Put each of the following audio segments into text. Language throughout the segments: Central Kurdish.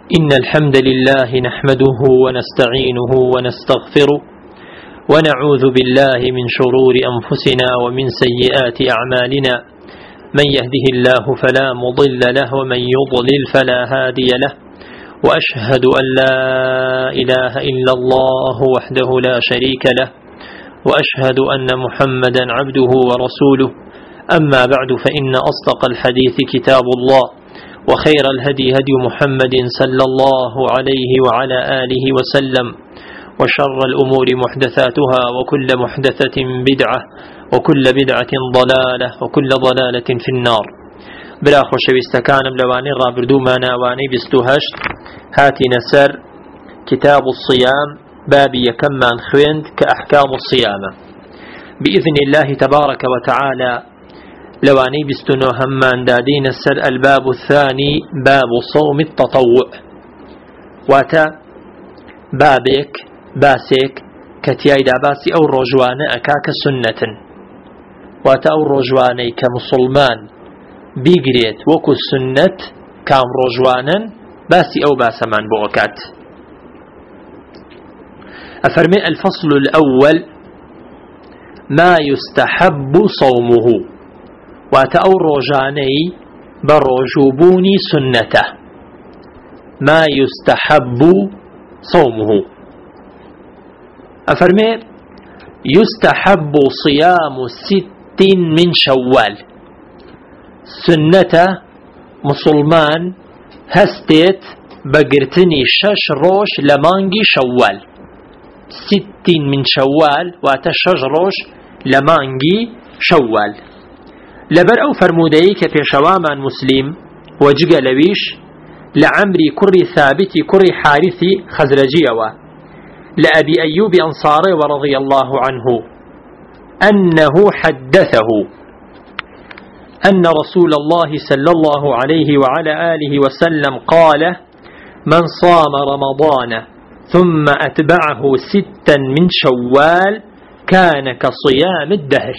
إن الحمد لله نحمده ونستعينه ونستغفره ونعوذ بالله من شرور أنفسنا ومن سيئات أعمالنا. من يهده الله فلا مضل له ومن يضلل فلا هادي له، وأشهد أن لا إله إلا الله وحده لا شريك له، وأشهد أن محمدا عبده ورسوله. أما بعد، فإن أصدق الحديث كتاب الله، وخير الهدي هدي محمد صلى الله عليه وعلى آله وسلم، وشر الأمور محدثاتها، وكل محدثة بدعة، وكل بدعة ضلالة، وكل ضلالة في النار. بلا خوشويستكانم لواني رابردو ما ناواني بستوهشت هاتي نسر كتاب الصيام بابي يكمان خويند كأحكام الصيام بإذن الله تبارك وتعالى. لواني بستنو همان دادين السر الباب الثاني باب صوم التطوع، واتا بابك باسك كتياي داباسي أو رجوان أكاك سنة، واتا أو رجواني كمسلمان بيقريت وكو السنة كام رجوانا باسي أو باسمان بوكات. أفرمي الفصل الأول ما يستحب صومه، واتا أو رجاني بروجوبوني سنته. ما يستحب صومه، أفرمي يستحب صيام 6 من شوال. سنته مسلمان هستيت بقرتني 6 روش لمانجي شوال. 6 من شوال واتا 6 روش لمانجي شوال. لبر أو فرمودي كبيشوامان مسلم وجق لويش لعمري كري ثابتي كري حارثي خزرجيوة لأبي أيوب أنصاري ورضي الله عنه أنه حدثه أن رسول الله صلى الله عليه وعلى آله وسلم قال: من صام رمضان ثم أتبعه 6 من شوال كان كصيام الدهر.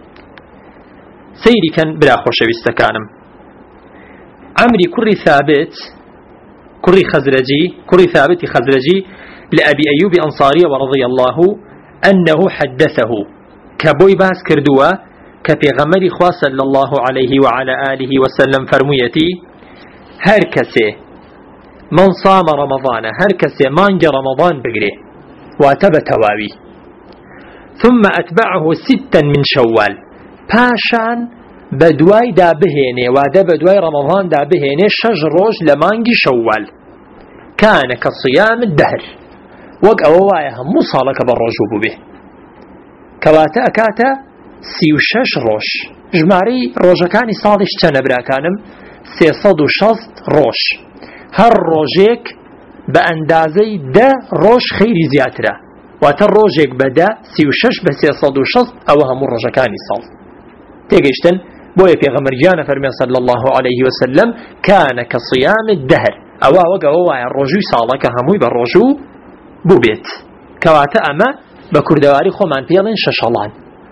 سيري كان بلا خوشويستكانم عمري كري ثابت كري خزرجي كري ثابت خزرجي لأبي أيوب أنصاري ورضي الله أنه حدثه كبوي باس كردوا كبيغمر خوا صلى الله عليه وعلى آله وسلم فرميتي: هركسي من صام رمضان، هركسي مانج رمضان بقري واتب تواوي، ثم أتبعه 6 من شوال، پاشان بدواي دا بهيني وادا بدواي رمضان دا بهيني 6 روج لمانجي شوال كان كصيام الدهر. وق أوايا هم صالك بالرجوب به كواتا أكاتا 36 روج جماري روجكاني صالش تنبرا كانم 360 روج. هر روجيك بأندازي دا روج خيري زياترا، واتا روجيك بدا 36 ب 360 أو هم روجكاني صال تيجيشتن بويا في غمرجانا فرمي صلى الله عليه وسلم كان كصيام الدهر. أوا وقا ووايا الرجو صالك هموي بالرجو بوبيت كواتا أما بكردواري خومان بيضين ششالان.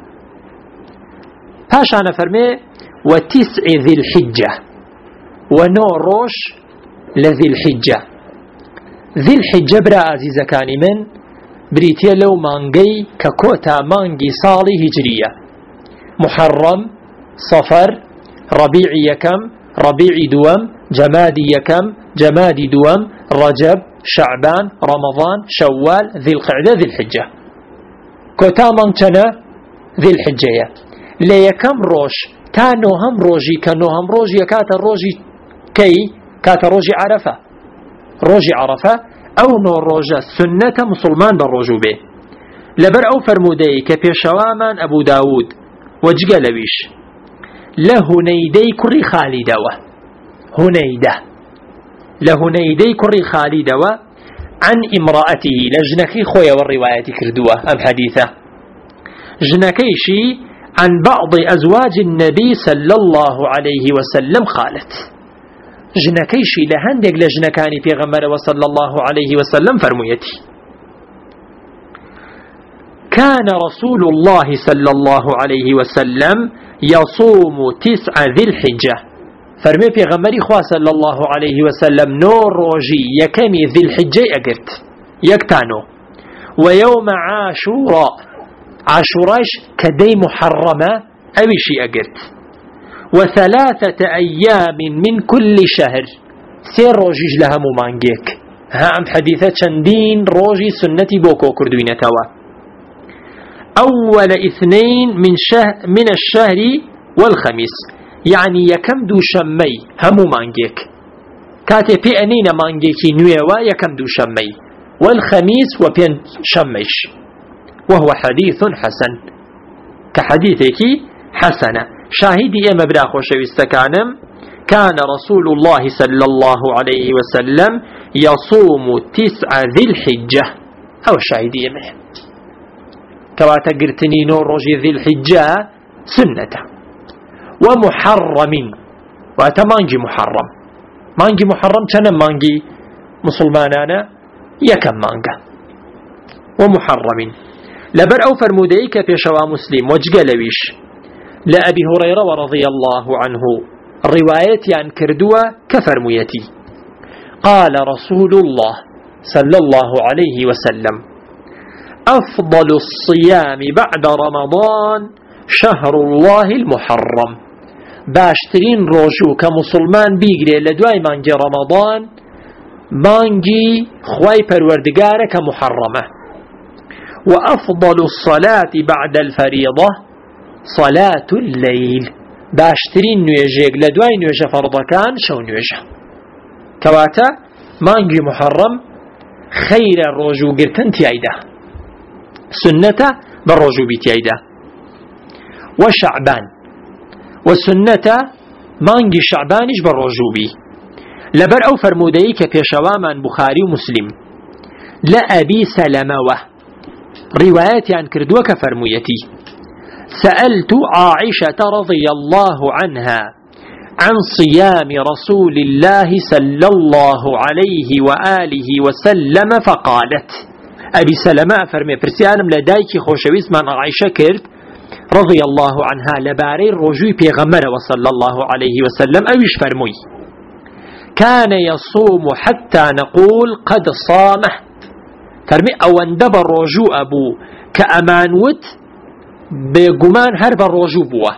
باشانا فرمي 9 ذي الحجة، ونو روش لذي الحجة. ذي الحجة برا عزيزة كاني من بريتيا لو مانجي ككوتا مانجي صالي هجرية: محرم، صفر، ربيع يكم، ربيع دوم، جمادي يكم، جمادي دوم، رجب، شعبان، رمضان، شوال، ذي القعدة، ذي الحجة. كوتا منتنا ذي الحجة ليكم روش تانو هم روجي كانو هم روجي كاتا روجي كي كاتا روجي عرفة، روجي عرفة أو نو روجة سنة مسلمان بالروجو به. لبر أو فرمودي كبيشوامان أبو داود وجق لويش لهنيدي كري خالدوة، هنيدة لهنيدي كري خالدوة عن امرأته لجنكي خويا والرواية كردوة أم حديثة جنكيشي عن بعض أزواج النبي صلى الله عليه وسلم قالت جنكيشي لهندق لجنكاني في غمر وصلى الله عليه وسلم فرميتي: كان رسول الله صلى الله عليه وسلم يصوم 9 ذي الحجة فرمي پیغمبری خواه صلى الله عليه وسلم نو روجي يكمي ذي الحجة أقرت يكتانو ويوم عاشوراء عاشوراش كدي محرمة أوشي أقرت وثلاثة أيام من كل شهر سير روجيج لها ممانجيك ها ام حديثة چندين روجي سنتي بوكو كردوين توا أول اثنين من الشهر والخميس يعني يكم دو شمي همو مانجيك كاتي بي أنين مانجيكي نويوا يكم دو شمي والخميس وبين شميش وهو حديث حسن كحديثك حسنة شاهدي إما براخو شويستكانم كان رسول الله صلى الله عليه وسلم يصوم 9 ذي الحجة أو شاهدي إما كواتا قرتني نور رجي ذي الحجة سنة ومحرم واتا مانجي محرم مانجي محرم كان مانجي مسلمانانا يكم مانجا ومحرم لبر أو فرموديك في شوا مسلم وجقلويش لأبي هريرة ورضي الله عنه رواية عن كردوة كفرميتي قال رسول الله صلى الله عليه وسلم أفضل الصيام بعد رمضان شهر الله المحرم باشترين روجو كمسلمان بيقري لدواي مانجي رمضان مانجي خواي پروردگار كمحرمة وأفضل الصلاة بعد الفريضة صلاة الليل باشترين نويجيك لدواي نويجة فرض كان شو نويجة كواتا مانجي محرم خير الرجو قرتن تيايدا سنة بالرجو بتيايدا وشعبان والسنة مانجي شعبانش بالرجو بي لبر أو فرموديك بيشواما بخاري ومسلم لأبي سلموه روايات عن كردوك فرميتي سألت عائشة رضي الله عنها عن صيام رسول الله صلى الله عليه وآله وسلم فقالت أبي سلمة فرمي برسيانم لدايكي خوشويس من عائشة كرد رضي الله عنها لباري رجوي بيغمر وصلى الله عليه وسلم أويش فرمي كان يصوم حتى نقول قد صامه فرمي أو اندب الرجوع أبو كأمانوت بقمان هرب الرجوع بوه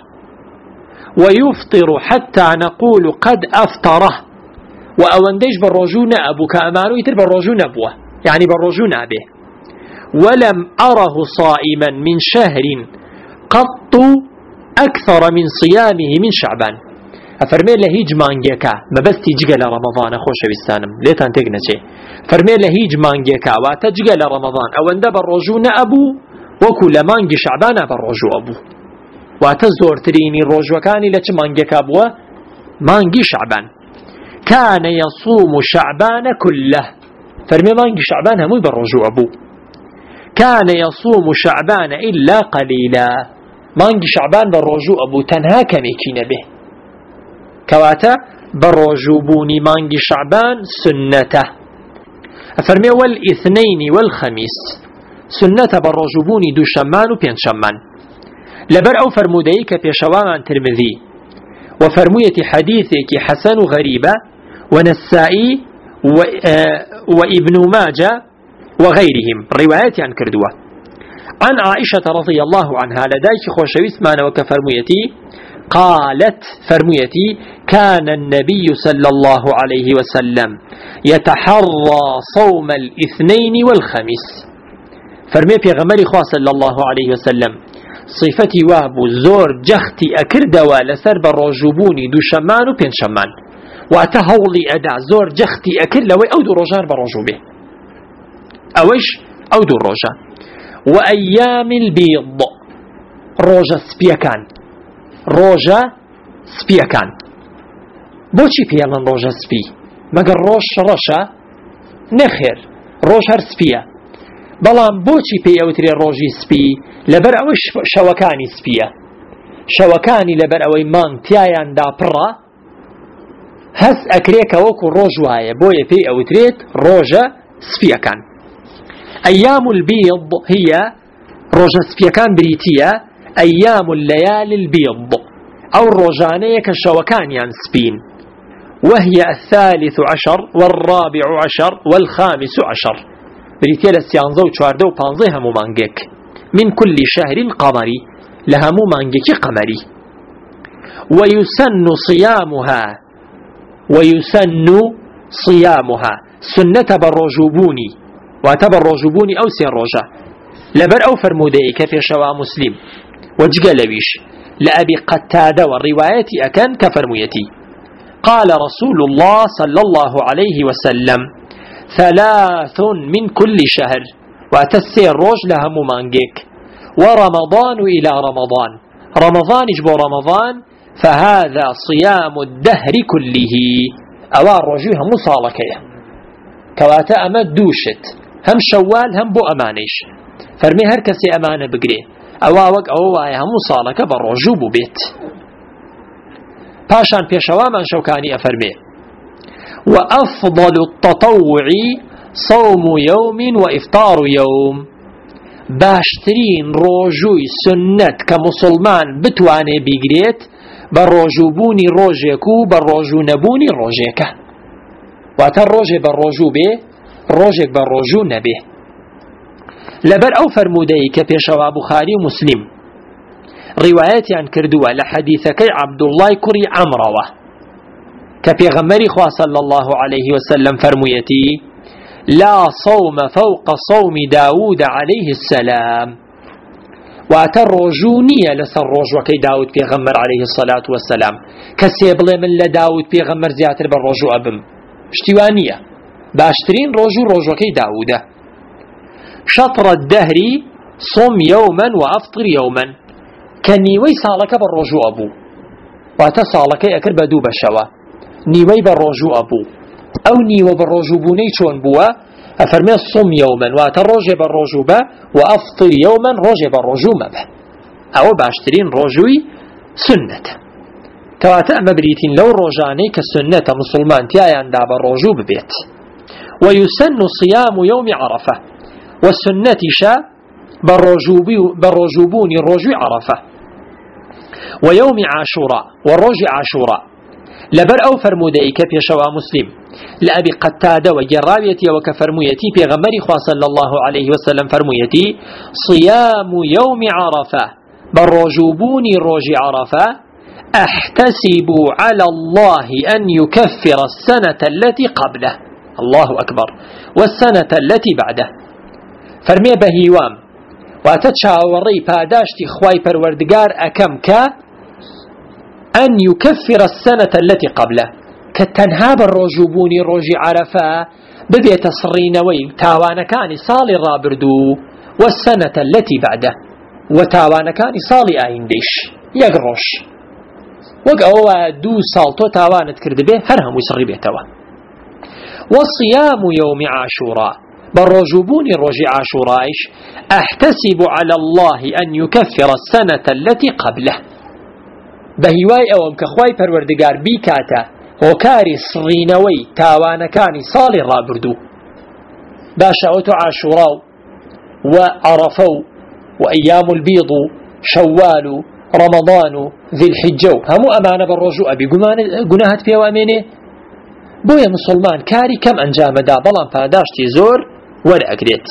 ويفطر حتى نقول قد أفطره وأونديش بالرجوع أبو كأمانو يتر بالرجوع أبوه يعني بالرجوع أبيه ولم أره صائما من شهر قط أكثر من صيامه من شعبان أفرمي لهيج مانجيكا ما بس تيجي لرمضان خوش بستانم ليتان تقنشي فرمي لهيج مانجيكا واتجي لرمضان أو اندب الرجوع أبو وكل مانجي شعبان بالرجوع أبو واتزور تريني الرجوع كاني لك مانجيكا أبوه مانجي شعبان كان يصوم شعبان كله فرمي مانجي شعبان همو بالرجوع أبو كان يصوم شعبان إلا قليلا مانجي شعبان بالرجوع أبو تنها كميكين به كواتا بالرجوع بوني مانجي شعبان سنته أفرمي والاثنين والخميس سنة بالرجوع بوني دو شمان وبين شمان لبر أو فرموديك بيشوان ترمذي وفرمية حديثك حسن غريبة ونسائي وابن ماجة وغيرهم روايات عن كردوة عن عائشة رضي الله عنها لديك خوشويس مانا وكفرميتي قالت فرميتي كان النبي صلى الله عليه وسلم يتحرى صوم الاثنين والخميس فرمي بيغمري خواه صلى الله عليه وسلم صفتي وابو زور جختي أكردوا لسر بالرجوبوني دو شمان وبين شمان واتهولي أدع زور جختي أكردوا أو دو رجار بالرجوبه أوش أو دو رجا وأيام البيض روجا سبيكان روجا سبيكان بوشي بيالن روجا سبي مگر روش رشا نخير روش هر سبيا بلان بوشي بي اوتري روجي سبي لبر اوش شوكاني سبيا شوكاني لبر اوي مان تيايان دا برا هس اكريكا وكو روجوايا بويا بي اوتريت روجا سبيكان أيام البيض هي روجا سبيكان بريتية أيام الليالي البيض أو روجانية كشوكان يعني سبين وهي 13 والرابع عشر والخامس عشر بريتيل السيانزو چواردو پانزه همو مانگيك من كل شهر قمري لهمو مانگيك قمري ويسن صيامها سنة بالرجوبوني وتبرجوبوني أو سين رجا لبر أو فرمودي كفي شوا مسلم وجقلويش لأبي قتادة والرواية أكن كفرميتي قال رسول الله صلى الله عليه وسلم 3 من كل شهر وتسير روج لها ممانجيك ورمضان إلى رمضان اجبو رمضان فهذا صيام الدهر كله أوار رجوها مصالكية كواتا أمد دوشت هم شوال هم بو أمانيش فرمي هركسي أمانة بقري أواوك أوايا هم مصالكة بالرجوب بيت پاشان پێشەوا من شەوکانی ئەفەرمێ وأفضل التطوع صوم يوم وإفطار يوم باشترين روجوي سنت كمسلمان بتواني بيقريت بروجوبوني روجيكو بروجو نبوني روجيكا واتر روجي بروجو بي روجيك بروجو نبي لبر أو فرمودي كبيشوا بخاري مسلم رواياتي عن كردوة لحديثك عبد الله كري عمروة كبيغمري خواه صلى الله عليه وسلم فرميتي لا صوم فوق صوم داود عليه السلام واتر رجونية لسر رجوة كي داود بيغمر عليه الصلاة والسلام كسيبلي من لداود بيغمر زياتر بالرجوة أبم اشتوانية باشترين رجوة كي داود شطر الدهر صم يوما وأفطر يوما كنيوي سالك بالرجوع أبو واتا سالك أكر بدو بشوا نيوي بالرجوع أبو أو نيوي بالرجوع بوني شون بوا أفرمي الصم يوما واتا رجع بالرجوع با وأفطر يوما رجع بالرجوع مبه أو باشترين رجوي سنة كواتا مبريتين لو رجاني كسنة مسلمان تيايان دا بالرجوع ببيت ويسن صيام يوم عرفة والسنة شا بالرجوبون الرجوع عرفة ويوم عاشوراء والرجع عاشوراء لبر أو فرمودي كبي شوا مسلم لأبي قتادة وجراويتي وكفرميتي في غمري خواه صلى الله عليه وسلم فرميتي صيام يوم عرفة بالرجوبون الرجع عرفة أحتسب على الله أن يكفر السنة التي قبله الله أكبر والسنة التي بعده فرمي بهيوام واتشاوري پاداشتي خواي پروردگار أكم أن يكفر السنة التي قبله كالتنهاب الرجوبوني روجي عرفة ببيت صرينوي تاوانا كان صالي رابردو والسنة التي بعده وتاوانا كان صالي آين ديش يقروش وقعوا دو سالتو تاوانا تكرد به هرهم يسري بيتوا وصيام يوم عاشوراء بالرجوبون الرجع عاشورايش أحتسب على الله أن يكفر السنة التي قبله بهواي أوم كخواي پروردگار بيكاتا وكاري صرينوي تاوانا كاني صالي رابردو باشاوتو عاشوراو وعرفو وأيام البيض شوال رمضان ذي الحجو همو أمانة بالرجوع بقناهت فيه وأمينه بويا مسلمان كاري كم أنجام دا بلان پاداشتي زور ورأكريت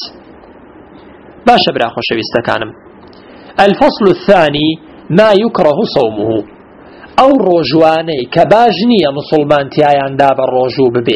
باشا براخو شويستكانم الفصل الثاني ما يكره صومه أو روجواني كباجني مسلمان تيايان داب الروجو ببه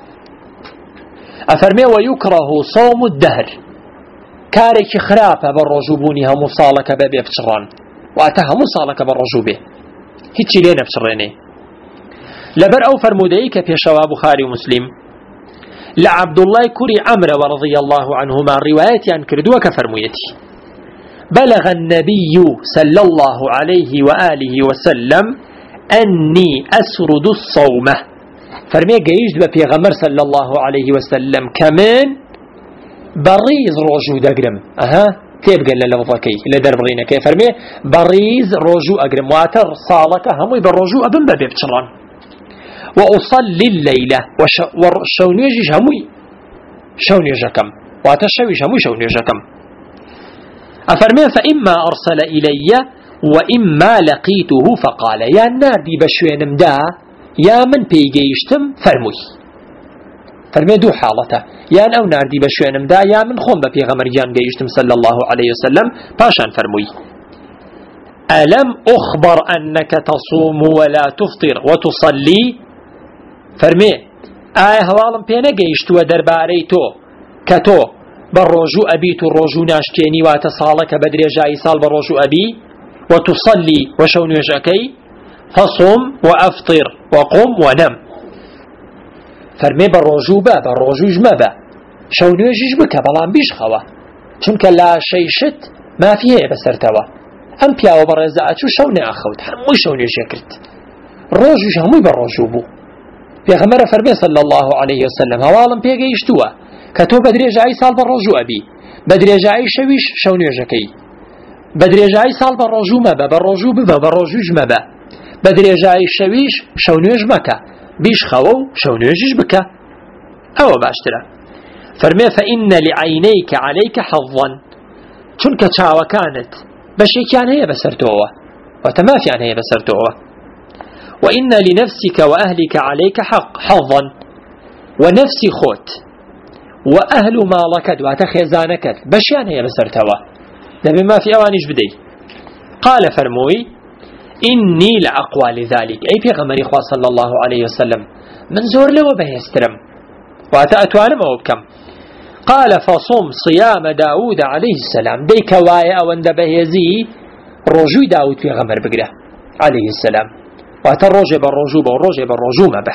أفرمي ويكره صوم الدهر كاريك خرافة بالرجوبونها مصالك ببه بشران وأتها مصالك بالرجو به هيتشي لين بشريني لبر أو فرموديك في شواب بخاري ومسلم لعبد الله كري عمرو رضي الله عنهما رواية عن كردوك فرميتي بلغ النبي صلى الله عليه وآله وسلم أني أسرد الصوم فرمي قيجد ببيغمر صلى الله عليه وسلم كمان بريز رجو دقرم تيبقى للفظكي لدربغينا كيف فرمي بريز رجو أقرم واتر صالك همي بالرجو أبن ببيبتشران وأصلي الليلة وشونيجيش همي شونيجكم واتشويش همي شونيجكم أفرمي فإما أرسل إلي وإما لقيته فقال يا نادي بشوين مدا يا من بيجيشتم فرموي فرمي دو حالته يان أو ناردي بشوينم دا يا من خون ببيغمر جان جيشتم صلى الله عليه وسلم باشان فرموي ألم أخبر أنك تصوم ولا تفطر وتصلي فرمي هوالم بينا جيشتو درباري تو كتو بالرجو أبيت الرجو ناشتيني واتصالك بدري جاي سال بالرجو أبي وتصلي وشون يجاكي فصم وأفطر وقم ونم فرمي بالرجو با بالرجو جمبا شون يجيش بك بلان بيش خوا چونك لا شيء شت ما فيه بسرتوا أم بياو برزاعتو شون أخوت همو شون يجاكرت الرجو همو بالرجو بو پیغمبر فرمی صلی الله علیه وسلم هوالم پیگەیشتووە کە تۆ بە درێژایی ساڵ بە ڕۆژوو ئەبی بە درێژایی شەویش شەو نوێژەکەی بە درێژایی ساڵ بە ڕۆژوو مەبە بە ڕۆژوو ببە بە ڕۆژووش مەبە بە درێژایی شەویش شەو نوێژ مەکە بیش خەوە و شەو نوێژیش بکە ئەوە باشترە فەرمێ فإن لعينيك عليك حظا چونکە چاوەکانت بەشێکیان هەیە بەسەر تۆوە واتە مافیان هەیە بەسەر تۆوە وإن لنفسك وأهلك عليك حظا ونفس خوت وأهل مالك واتخزانك بشيان هي بسرتوا لما ما في أوانيش بدي قال فرموي إني لأقوى لذلك أي في غمر إخوة صلى الله عليه وسلم من زور له وبهسترم واتأتوانم أو بكم قال فصوم صيام داود عليه السلام دي كوايا وند بهزي رجوع داود في غمر بقره عليه السلام واتروجه بالرجوع ما به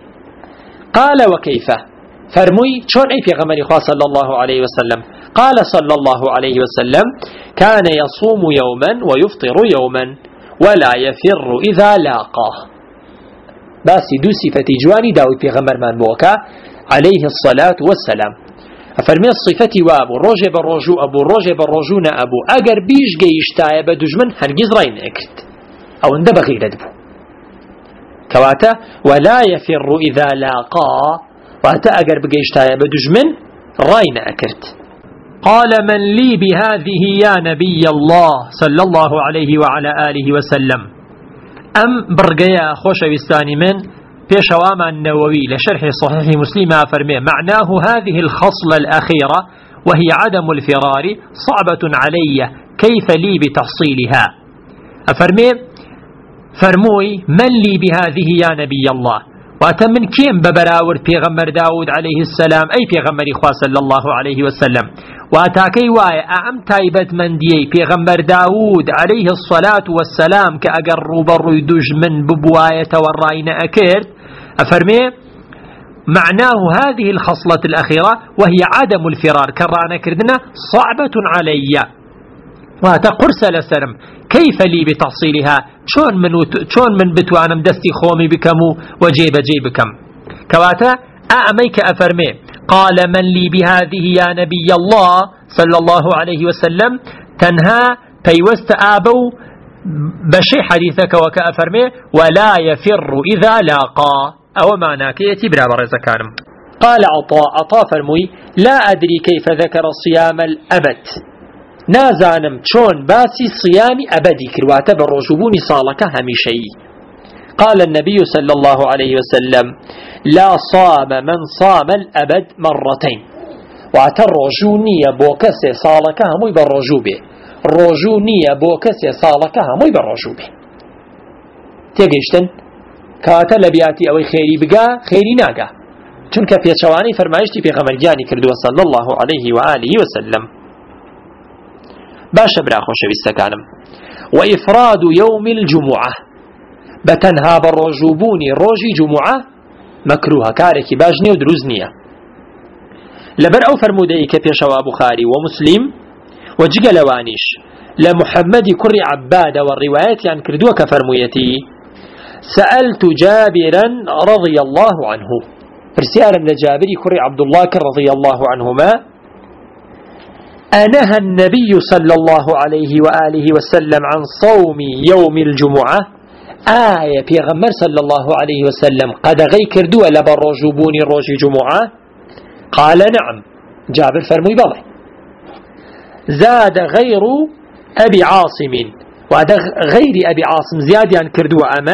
قال وكيف فرمي شون أي في غمر إخوة صلى الله عليه وسلم قال صلى الله عليه وسلم كان يصوم يوما ويفطر يوما ولا يفر إذا لاقاه باسي دو صفة جواني داود في غمر من بوكا عليه الصلاة والسلام فرمي الصفة وابو روجه بالرجوع أبو روجه بالرجوع أبو أجر بيش جيشتاي بدجمن هرجز راين أكت أو اندب غير دبو كواتا ولا يفر إذا لاقا واتا أقر بقيشتايا بدجمن راين أكرت قال من لي بهذه يا نبي الله صلى الله عليه وعلى آله وسلم أم برقيا خوش وستاني من بيشوام النووي لشرح صحيح مسلم فرمي معناه هذه الخصلة الأخيرة وهي عدم الفرار صعبة علي كيف لي بتحصيلها أفرمي فرموي من لي بهذه يا نبي الله واتمن كيم ببراور پیغمبر داود عليه السلام أي پیغمبر إخوة صلى الله عليه وسلم واتاكي واي أعم تايبت من دي پیغمبر داود عليه الصلاة والسلام كأقر روبر يدوج من ببواية والرأين أكير أفرمي معناه هذه الخصلة الأخيرة وهي عدم الفرار كرانا كردنا صعبة علي واتقرس لسرم كيف لي بتحصيلها شون من بتوانم دستي خومي بكمو وجيب جيبكم كواتا أعميك أفرمي قال من لي بهذه يا نبي الله صلى الله عليه وسلم تنهى بيوست آبو بشي حديثك وكأفرمي ولا يفر إذا لاقى أو معناك يتبرا برزكانم قال عطاء فرمي لا أدري كيف ذكر صيام الأبد نازانم چون باسی صيامي أبدي كرواتا بالرجوبون صالك هميشي قال النبي صلى الله عليه وسلم لا صام من صام الأبد مرتين واترجوني بوكسي صالك همي بالرجوبه رجوني بوكسي صالك همي بالرجوبه تيجيشتن كاتا لبياتي أو خيري بقى خيري ناقا چونك في شواني فرمايشتي في غمرجاني كردوا صلى الله عليه وآله وسلم باش برا خوش بستكانم وإفراد يوم الجمعة بتنها بالرجوبوني روجي جمعة مكروه كاركي باجني ودروزنية لبر أو فرموديك بيشوا بخاري ومسلم وجيق لوانيش لمحمد كر عباد والروايات عن كردوك فرميتي سألت جابرا رضي الله عنه فرسيارا لجابري كر عبد الله رضي الله عنهما أنهى النبي صلى الله عليه وآله وسلم عن صوم يوم الجمعة آية پیغمبر صلى الله عليه وسلم قد غي كردوا لبرجوبوني روجي جمعة قال نعم جابر فرمي بضع زاد غير أبي عاصم وهذا غير أبي عاصم زيادة عن كردوا أما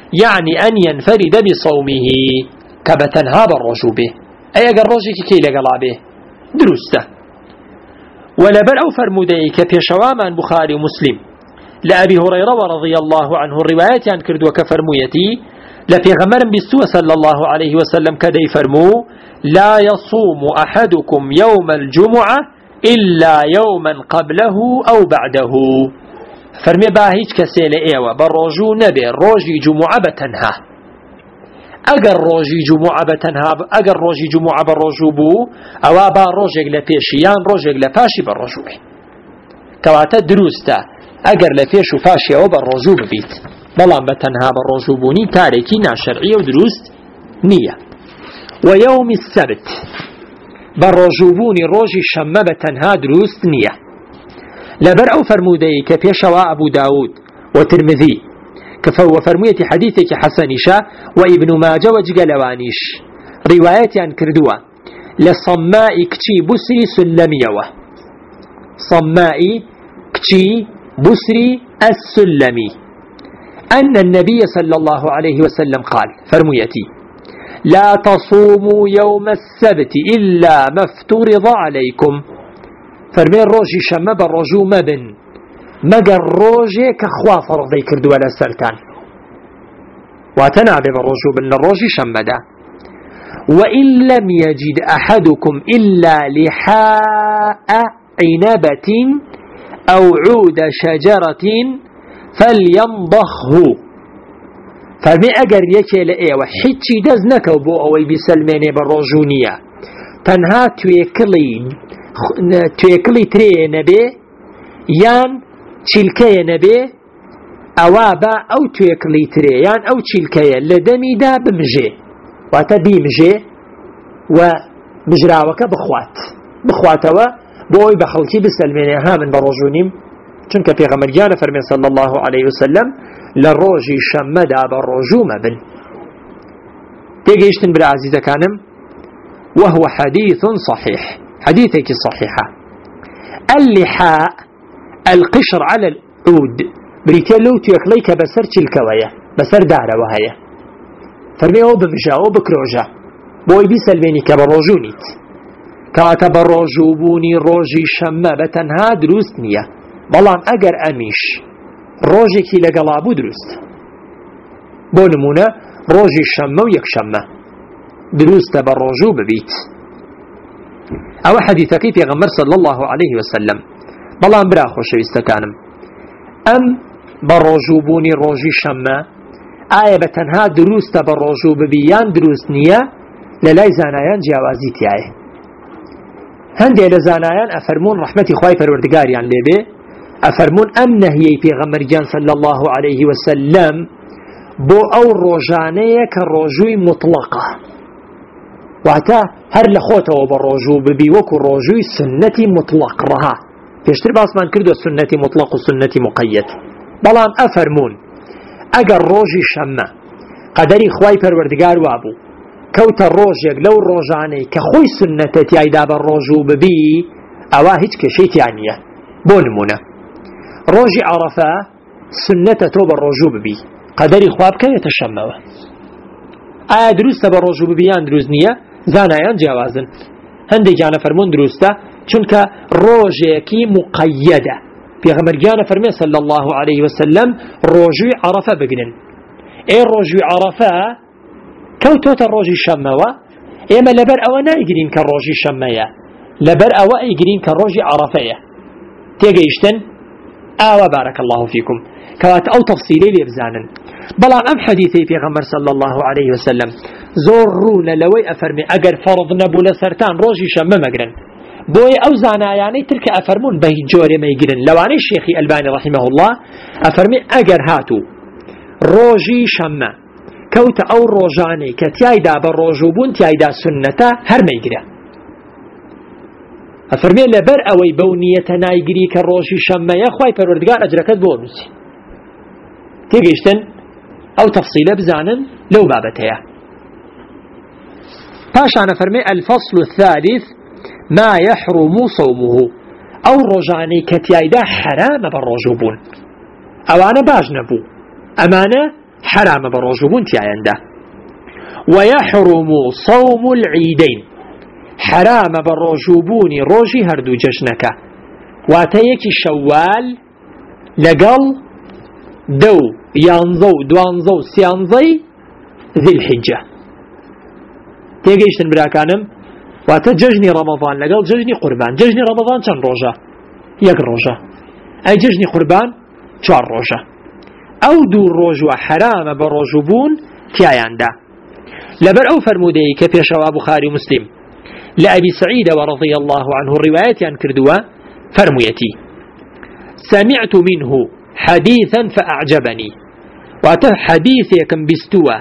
يعني أن ينفرد بصومه كبتنها بالرجوبه أي أقر روجك كي لقلا به درسته ولبر أو فرمودي كبيشوا من بخاري ومسلم لأبي هريرة رضي الله عنه الرواية عن كرد وكفرميتي لبيغمر بستوى صلى الله عليه وسلم كدي فرمو لا يصوم أحدكم يوم الجمعة إلا يوما قبله أو بعده فرمي باهيج كسيل إيوة بالرجو نبي روجي جمعة بتنها أجر روجي جمعة بتنها أجر روجي جمعة بالرجو بو أو أبا روجك لبيشيان روجك لباشي بالرجوع كواتا دروستا أجر لفيش وفاشي أو بالرجو ببيت بلان بتنها بالرجو بوني تاريكي ناشرعية ودروست نية ويوم السبت بالرجو بوني روجي شمة بتنها دروست نية لبر أو فرمودي كبيشوا أبو داود وترمذي كفو فرمية حديثك حسنشا وابن ماجه وجقلوانيش رواية عن كردوة لصماء كتي بسري سلميوة صماء كتي بسري السلمي أن النبي صلى الله عليه وسلم قال فرميتي لا تصوموا يوم السبت إلا ما افترض عليكم فرمي الروجي شمة بالرجو مبن مقر روجي كخوا فرضي كردو على السلطان وتنابي بالرجو بن الروجي شمدا وإن لم يجد أحدكم إلا لحاء عنبة أو عود شجرة فلينضخه فرمي أقر يكي لأيه وحيتي دزنك وبو أوي بسلميني بالرجونية تنها تويكلي تري نبي يان چیلکەیە نەبێ ئەوا بە ئەو توێکڵی ترێ یان ئەو چیلکەیە لە دەمیدا بمژێ واتە بیمژێ و بژراوەکە بخواتەوە بۆ ئەوی بە خەڵکی بسەلمێنێ ها من بە ڕۆژوو نیم چونکە پێغەمبەرگیانە فەرمێ صلی الله عليه وسلم لە ڕۆژی شەممەدا بە ڕۆژوو مەبن تێگەیشتن برا عەزیزەکانم وهو حديث صحيح حديثك صحيحة اللحاء القشر على العود بريتيا لو تيكليك بسر تلكوية بسر دارة وهي فرمي او بفجا او بكروجا بوي بيسلميني كبروجونيت كاتبروجوبوني روجي شمة بتنها دروست نية بلان اگر اميش روجي كي لقلابو دروست بونمونا روجي شمة ويك شمة دروست بروجو ببيت او حديثك في غمر صلى الله عليه وسلم بەڵام برا خۆشەویستەکانم ئەم بە ڕۆژووبوونی ڕۆژی شەممە ئایا بە تەنها دروستە بە ڕۆژوو ببی یان دروست نییە لە لای زانایان جیاوازی تایە هەندێک لە زانایان ئەفەرمون ڕەحمەتی خوای پەروەردگاریان لێبێ ئەفەرمون ئەم نەهیەی پێغەمبەرگیان صلی الله عليه وسلم بۆ ئەو ڕۆژانەیە کە ڕۆژووی مطلقە واتە هەر لە خۆتەوە بە ڕۆژوو ببی وەکو ڕۆژووی سنەتی مطلق ڕەها پێشتر باسمان کردو سنەتی مطلق و سنەتی مقەیەد بەڵام ئەفەرمون ئەگەر ڕۆژی شەممە قەدەری خوای پەروەردگار وابوو کەوتە ڕۆژێک لەو ڕۆژانەی کە خۆی سنەتە تیایدا بە ڕۆژوو ببی ئەوە هیچ کێشەی تیان نییە بۆ نمونە ڕۆژی عەرەفە سنەتە تۆ بە ڕۆژوو ببی قەدەری خوا بکەوێتە شەممەوە ئایا دروستە بە ڕۆژوو ببی یان دروست نییە زانایان جیاوازن هەندێکیانە فەرمون دروستە چونکە ڕۆژێکی مقەیەدە پێغەمبەرگیانە فەرمێ صلی الله عليه وسلم ڕۆژووی عەرەفە بگرن ئێ ڕۆژووی عەرەفە کەوتۆتە ڕۆژی شەممەوە ئێمە لەبەر ئەوە نایگرین کە ڕۆژی شەممەیە لەبەر ئەوە ئەیگرین کە ڕۆژی عەرەفەیە تێگەیشتن ئاوا بارەک الله فیکم کەواتە ئەو تەفسیلەی لێ بزانن بەڵام ئەم حەدیثەی پێغەمبەر صلی الله عليه وسلم زۆر ڕوونە لەوەی ئەفەرمێ ئەگەر فەرض نەبوو لە سەرتان ڕۆژی شەممە مەگرن بۆیە ئەو زانایانەی ترکە ئەفەرمون بە هیچ جۆرێ مەیگرن لەوانەی شێخی ئەلبانی ڕەحیمەه الله ئەفەرمێ ئەگەر هاتوو ڕۆژی شەممە کەوتە ئەو ڕۆژانەی کە تیایدا بە ڕۆژوو بوون تیایدا سنەتە هەر مەیگرە ئەفەرمێ لەبەر ئەوەی بەو نیەتە نایگری کە ڕۆژی شەممەیە خوای پەروەردگار ئەجرەکەت بۆ نووسی تێگەیشتن ئەو تەفسیلە بزانن لەو بابەتەیە پاشان ئەفەرمێ الفصل الثالث ما يحرم صومه ئەو ڕۆژانەی کە تیایدا حرامە بە ڕۆژوو بوون ئەوانە باش نەبوو ئەمانە حرام بروجوبون تيايندا. ويحرم صوم العيدين حرام بروجوبون روجي هردو جشنك واتيك شوال لقل دو يانزو دوانزو سيانزي ذي الحجة تيجيشتن براكانم واتا ججني رمضان لقل ججني قربان. ججني رمضان چند روجة؟ يك روجة. اي ججني قربان 4 روجة. او دو روجو حرام بروجوبون تياياندا. لبر او فرمودي كبيش بخاري مسلم لأبي سعيد ورضي الله عنه الرواية عن كردوا فرميتي سمعت منه حديثا فأعجبني واتا حديثي كم بستوى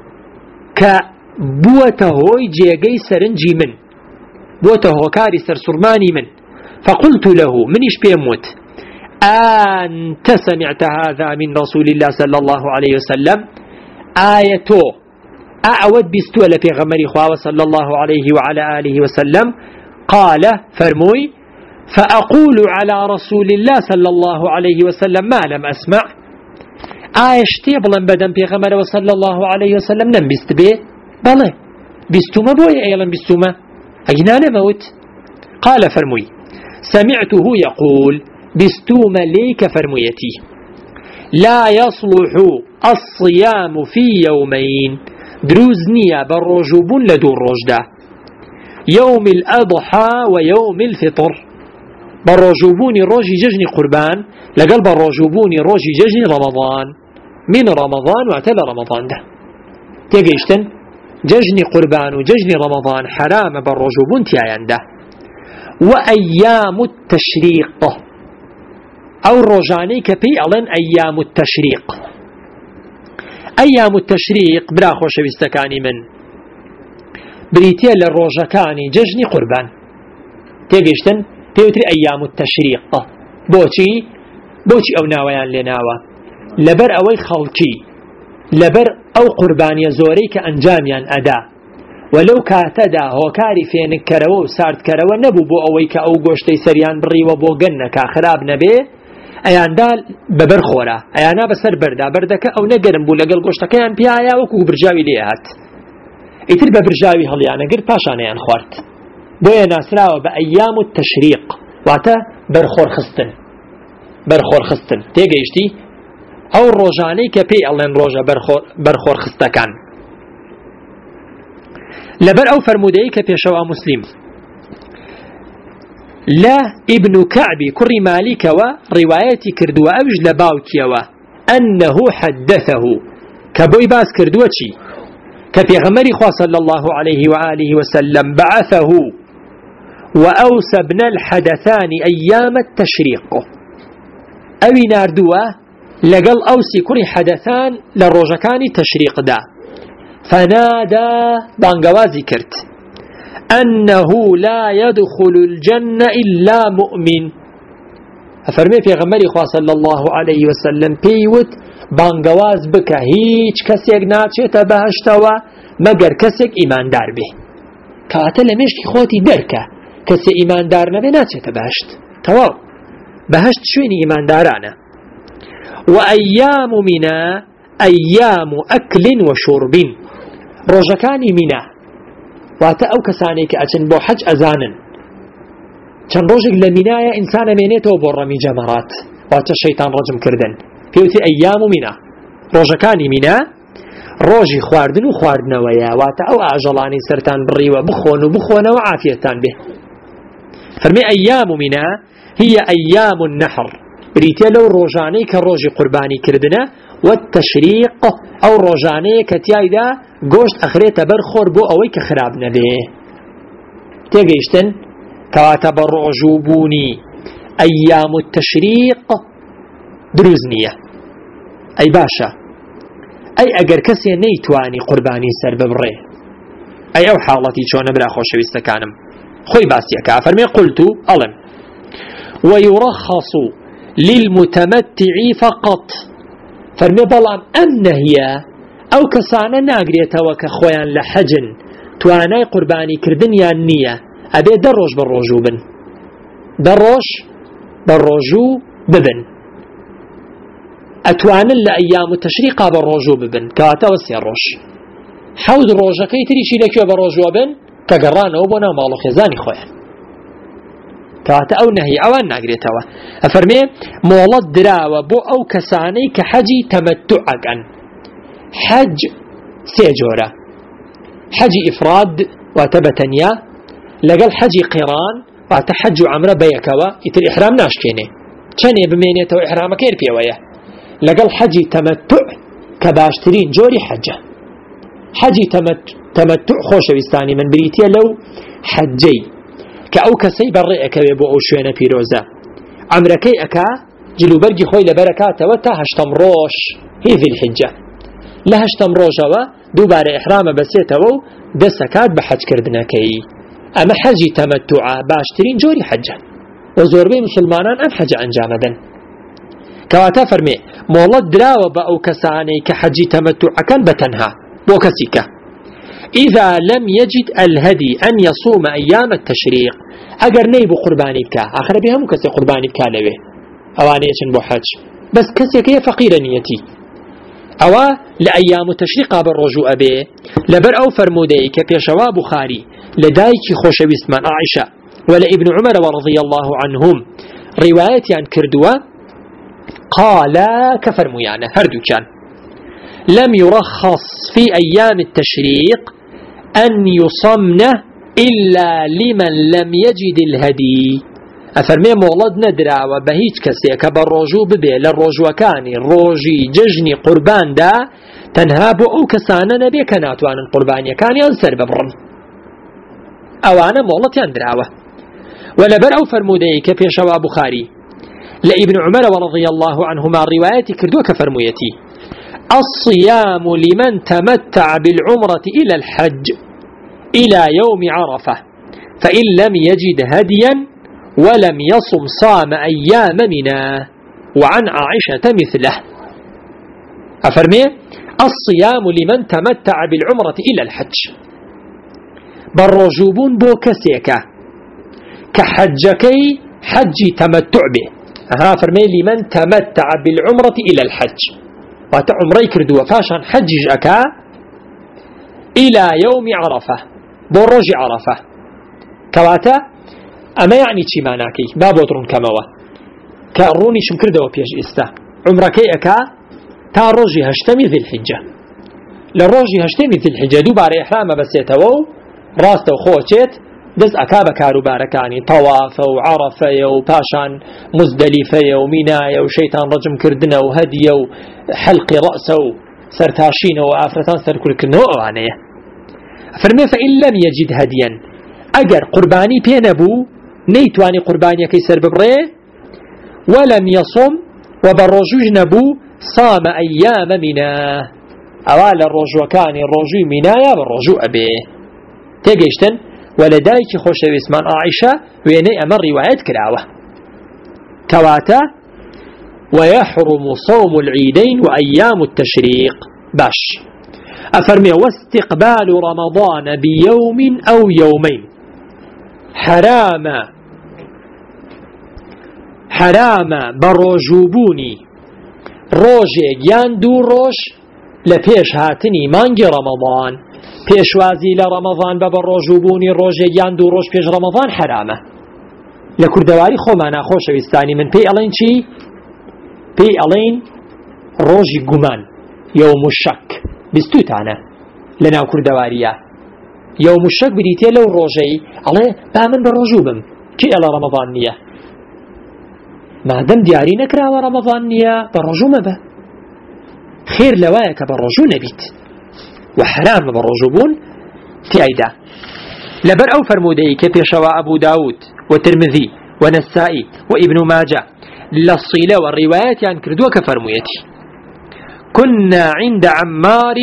كبوته جيجي سرنجي من بوته كاري سرسرماني من فقلت له منيش بيموت أنت سمعت هذا من رسول الله صلى الله عليه وسلم آيته أعود بستوى لفي غمري خواه صلى الله عليه وعلى آله وسلم قال فرموي فأقول على رسول الله صلى الله عليه وسلم ما لم أسمع آيشتي بلن بدن في غمر صلى الله عليه وسلم نم بست بيه بله بستوما بوي أيضا بستوما أجنان موت قال فرموي سمعته يقول بستوما ليك فرميتي لا يصلح الصيام في يومين دروزنيا بالرجوبون لدور رجدا يوم الأضحى ويوم الفطر بالرجوبون روجي ججني قربان لقل بالرجوبون روجي ججني رمضان من رمضان واعتلى رمضان ده تيجيشتن ججني قربان وججني رمضان حرام بالرجوبون تيايان ده. وأيام التشريق أو الرجاني كبي ألن أيام التشريق. أيام التشريق برا خوش بستكاني من بريتيا للروجكاني ججني قربان تيجيشتن تيوتري أيام التشريق بوشي أو ناويان لناوى لبر أوي خلقي لبر أو قرباني زوري كأنجاميان أدا ولو كاتدا هوكاري فينك كروا وسارد كروا نبو بو أوي كأو قوشتي سريان بري وبو جنك خراب نبي أيان دال ببر خورا أيانا بسر بردا بردك أو نقرم بو لقل قوشتك يان بيايا وكو برجاوي ليهات إتر ببرجاوي هليانا قر باشانا يان خوارت بويا ناسراوة بأيام التشريق واتا برخور خستن تيجيشتي أو الروجاني كبي ألين روجا برخور خستكان لبر أو فرمودي كبي شوى مسلم لا ابن كعب كري مالك وروايتي كردوا أوج لباوكيوا أنه حدثه كبوي باس كردوتي كبي غمري خوا صلى الله عليه وآله وسلم بعثه وأوسى ابن الحدثان أيام التشريق أوي ناردوا لقل أوسي كري حدثان للروجكان تشريق دا فنادى بانقوازي كرت أنه لا يدخل الجنة إلا مؤمن أفرمي في غمري خواه صلى الله عليه وسلم بيوت بانقواز بك هيج كسيك ناتشيت بهشتوا مگر كسيك إيمان دار به كاتل مشكي خوتي دركه كسي إيمان دار نبي ناتشيت بهشت تواو بهشت شويني إيمان دارانا وأيام منا أيام أكل وشرب روجكاني منا واتا أو كساني كأجن بو حج أزانا كان روجك لمنايا إنسان مينيتو برمي جمرات واتا الشيطان رجم كردن فيوتي أيام منا روجكاني منا روجي خواردن وخواردن ويا واتا أو أعجلاني سرتان بري وبخون وعافيتان به فرمي أيام منا هي أيام النحر بريتيلو روجاني كروجي قرباني كردنا والتشريق أو روجاني كتيايدا قوشت أخريت برخور بو أوي كخراب نبيه تيجيشتن كاتب الرعجوبوني أيام التشريق دروزنية أي باشا أي أجر كسي نيتواني قرباني سر ببري أي أو حالتي شو نبرا خوش بيستكانم خوي باسيا كافر مي قلت ألم ويرخص للمتمتع فقط فرمي بلان أن هي أو كسانا ناقريتا وكخويان لحجن تواناي قرباني كردن يا النية أبي دروش بالرجو بن دروش بالرجو ببن ئەتوانن لە ئەیام التەشریقا بە ڕۆژوو ببن کەواتەوە 3 ڕۆژ. 7 ڕۆژەکەی تریشی لەکوێ بە ڕۆژوە بن کە گەڕانەوە بۆ ناو ماڵ و خێزانی خۆیان. کەواتە ئەو نەهی ئەوان ناگرێتەوە. ئەفەرمێ مۆڵەت دراوە بۆ ئەو کەسانەی کە حەجی تەمەتوع ئەکەن. حەج 3 جۆرە: حەجی ئیفراد واتە بەتەنیا، لەگەڵ حەجی قیران واتە حەج و عەمرە بەیەکەوە ئیتر ئیحرام ناشکێنێ چەنێ بمێنێتەوە ئیحرامەکەی پێوەیە، لەگەڵ حەجی تەمەتوع کە باشترین جۆری حەجە. حەجی تەمەتوع خۆشەویستانی من بریتیە لەو حەجەی کە ئەو کەسەی بەڕێ ئەکەوێ بۆ ئەو شوێنە پیرۆزە، عەمرەکەی ئەکا جلوبەرگی خۆی لەبەرەکاتەوە تا 8ەم ڕۆژ هی ذی الحجە. لە 8ەم ڕۆژەوە دووبارە ئیحرامە بەسێتەوە و دەسەکات بە حەجکردنەکەی. ئەمە حەجی تەمەتوعە، باشترین جۆری حەجە و زۆربەی مسلمانان ئەم حەجە ئەنجامەدەن. کەواتە فەرمێ مۆڵەت دراوە بە ئەو کەسانەی کە حەجی تەمەتوعەکەن بەتەنها بۆ کەسی کە إذا لم يجد الهدي أن يصوم أيام التشريق أجر نيبو قرباني بكا آخر بهم كسي قرباني بكا لوي أواني يشن بو حج بس كسي كي فقير نيتي أوا لأيام التشريق بالرجوع به لبر أو فرمودي كبيشوا بخاري لدايك خوش بسمان عائشة ولا ابن عمر ورضي الله عنهم رواية عن كردوا قال كفرمو يعني هردو كان لم يرخص في أيام التشريق أن يصمن إلا لمن لم يجد الهدي. أفرمي مولد ندرا وبهيج كسيك بالرجو ببي للرجو كاني روجي ججني قربان دا تنهاب أو كسانا نبي كاناتوان القربان يكاني أنسر ببرن أوانا مولد يندراوة ولبر أو فرمودي كفي شوا بخاري لابن عمر ورضي الله عنهما رواية كردو كفرمويتي الصيام لمن تمتع بالعمرة إلى الحج إلى يوم عرفة فإن لم يجد هديا ولم يصم صام أيام منى وعن عائشة مثله. أفرمي الصيام لمن تمتع بالعمرة إلى الحج بالرجوبون بوكسيكا كحجكي حج تمتع به. فرمي لمن تمتع بالعمرة إلى الحج واتە عمرەی کردووە پاشان حەجیش ئەکا إلى يوم عرفة بۆ ڕۆژی عرفة. کەواتە ئەمە یعنی چی ماناکەی با بۆ دڕون کەمەوە کە ڕوونیشم کردەوە پێش ئێستا عمرەکەی ئەکا تا ڕۆژی 8ەمی ذی الحجە. لە ڕۆژی 8ەمی ذی الحجە دووبارە ئیحرامە بەسێتەوە و ڕاستە و خۆچێت دەست ئەکا بە کاروبارەکانی تەوافە و عەرەفەیە و پاشان مزدەلیفەیە و مینایە و شەیتان ڕەجمکردنە و هەدیە و حەلقی ڕەسە و سەرتاشینەوە و ئافرەتان سەرکوردکردنەوە ئەوانەیە. فەرمێ فەئین لەم یەجید هەدیەن ئەگەر قوربانی پێ نەبوو نەیتوانی قوربانیەکەی سەر ببڕێ وەلەم یەصوم و بە ڕۆژووش نەبوو صامە ئەیامە مینە ئەوا لە ڕۆژوەکانی ڕۆژووی مینایە بە ڕۆژوو ئەبێ. تێگەیشتن ولدايك خوشويسمان عائشة ويني أمر رواية كراوة كواتا ويحرم صوم العيدين وأيام التشريق باش. أفرمي واستقبال رمضان بيوم أو يومين حرام بروجوبوني روجي ياندو روش لپیش هاتني مانجي رمضان پێشوازی لە ڕەمەضان بە ڕۆژوبوونی ڕۆژێک یان دوو ڕۆژ پێش ڕەمەضان حرامە. لە کوردەواری خۆمان خۆشەویستانی من پێی ئەڵێن چی؟ پێی ئەڵێن ڕۆژی گومان یەوم الشەک 22 لە ناو کوردەواریە. یەوم الشەک بریتێ لەو ڕۆژەی ئەڵێ با من بە ڕۆژوو بم کی ئەڵە ڕەمەضان نییە مادەم دیاری نەکراوە ڕەمەضان نییە بە ڕۆژوو مەبە. خێر لەوایە کە بە ڕۆژوو نەبیت وحرام بالرجوبون تيايدا. لبر أو فرمودي كبيشوا أبو داود وترمذي ونسائي وابن ماجه للصيلة والروايات عن كردوة كفرميتي كنا عند عمار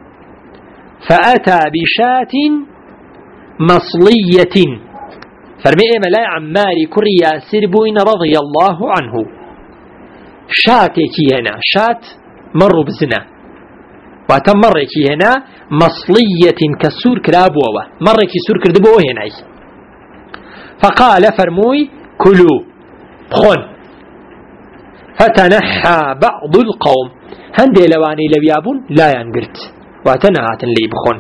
فأتى بشاة مصلية فرمي ملا عماري كريا سربوين رضي الله عنه شاتي هنا شات مروا بزنا واتم مرێکی هێنا مەصلیەتین کە سوور کرابووەوە مەڕێکی سوور کردبووە هێنای فقال فەرمووی کولو بخۆن فتنحى بعض القوم هندي لواني لويابون لا ينقرت واتنهات لي بخون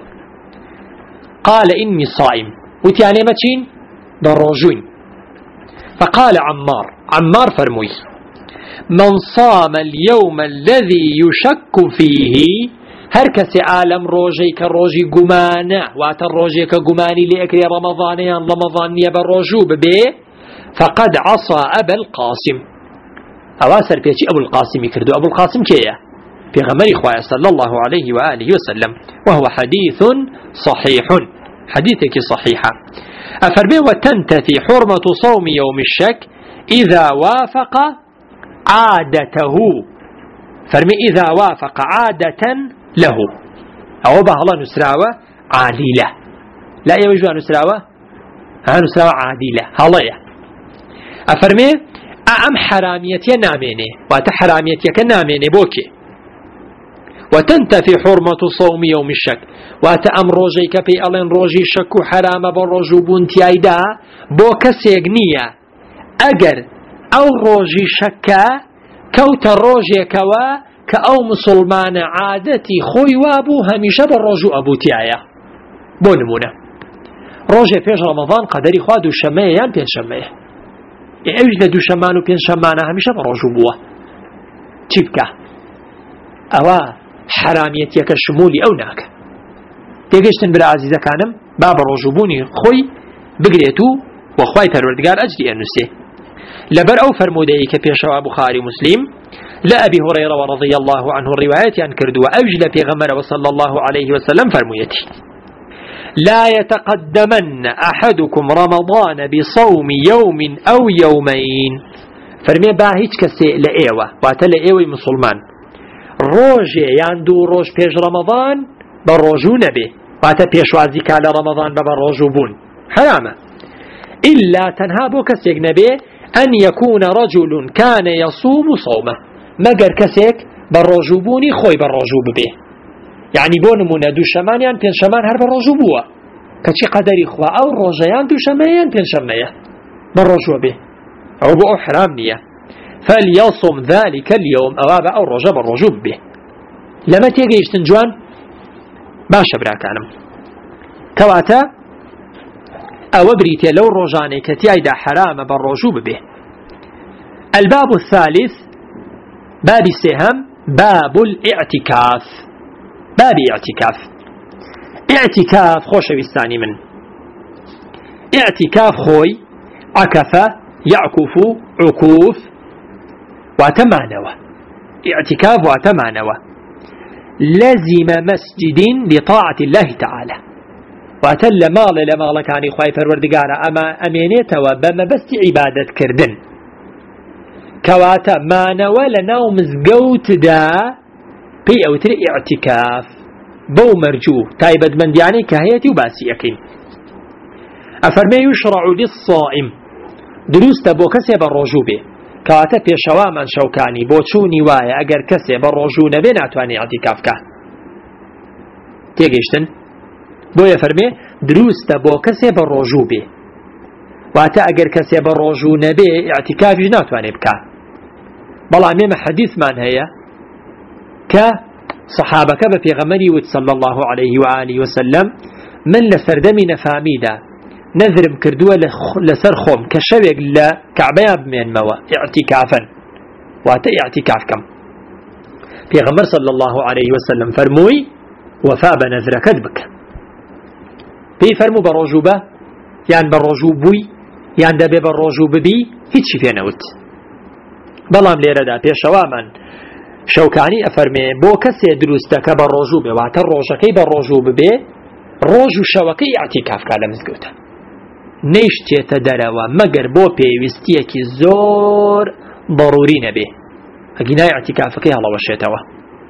قال إني صائم وتياني متشين ضروجين فقال عمار فرموي من صام اليوم الذي يشك فيه هركس عالم روجي كروجي قمانة وات الروجي كقماني لأكري رمضانيان يبروجو ببي فقد عصى أبا القاسم أواسر بيتي أبو القاسم يكردو أبو القاسم كيه في غمر إخوة صلى الله عليه وآله وسلم وهو حديث صحيح حديثك صحيحة أفرمي وتنتفي حرمة صوم يوم الشك إذا وافق عادته فرمي إذا وافق عادة له أو بهلا نسراوة عادلة لا يوجد نسراوة نسراوة عادلة هلايا أفرمي أم حراميتي ناميني وتحراميتك ناميني بوكي وتنتفي حرمة صوم يوم الشك واتأم روجي كبي ألين روجي شك حرام بروجو بونتي أيدا بوكا سيغنية أجر أو روجي شكا كوت روجي كوا كأو مسلمان عادتي خوي وابو هميشه بروجو أبو تيايا بونمونا روجي فيش رمضان قدري خوادو شمية يان بين شمية إيش دو شمانو بين شمانا هميشه بروجو بوا تبكا أوا حراميتك الشمولي أو ناك تيجيشتن بلا عزيزة كانم باب الرجوبوني خوي بقريتو وخواي پروردگار أجري أنسي لبر أو فرمودي كبيشوا بخاري مسلم لا أبي هريرة رضي الله عنه الروايات عن كردو وأوجل في غمر وصلى الله عليه وسلم فرميتي لا يتقدمن أحدكم رمضان بصوم يوم أو يومين فرمي باهيج كسي لأيوة واتل لأيوة مسلمان روجي ياندو روج بيش رمضان بروجو نبي واتا بيش وازي كالا رمضان بروجو بون حرامة إلا تنهابو كسيك نبي أن يكون رجل كان يصوم صومه مقر كسيك بروجو بوني خوي بروجو ببه يعني بونمونا دو شمانيان بين شمان هر بروجو بوا كتش قدري خوا أو روجيان دو شمانيان بين شمانيان بروجو به أو بو حرام نية فليصم ذلك اليوم أوابا أو رجب الرجوب به لما تيجي يشتنجوان باشا براكانم كواتا أو بريتي لو رجاني كتيايدا حرام بالرجوب به الباب الثالث باب السهم باب الاعتكاف باب اعتكاف خوش بستاني من اعتكاف خوي عكف يعكف عكوف واتمانوه اعتكاف واتمانوه لزم مسجد لطاعة الله تعالى واتل مال لمال كان خواي پروردگار اما امينيته وبما بس عبادة كردن كواتا مانوه لناو مزقوت دا بي اوتر اعتكاف بو مرجو تايبد من دياني كهيتي وباسي اكين افرمي يشرع للصائم دروس تبوكسي بالرجوبه كواتا بيشوا من شوكاني بوچوني واي اگر كسي بروجو نبي ناتواني اعتكاف كه تيجيشتن بو يفرمي دروس تبو كسي بروجو بي واتا اگر كسي بروجو نبي اعتكاف ناتواني بكه بلا ميم حديث من هي ك صحابك بفيغمري صلى الله عليه وآله وسلم من لسردمي نفاميدا نذرم كردوه لسرخوم كشويق لكعبيا بمين موا اعتكافا واتا اعتكاف كم بيغمر صلى الله عليه وسلم فرموي وفاء بنذرك بك بي فرمو بروجوبة يعني بروجوبوي يعني دبي بروجوببي هيتش في نوت بلام ليردا بيشواما شوكاني أفرمي بو كسي دروستك بروجوبة واتا الروجكي بروجوببي روجو شوكي اعتكاف كالا مزقوتا نيشتيت دروا مگر بو پێویستیەکی زۆر ضروري نبي اگینای اعتکافەکەی هەڵەوەشێتەوە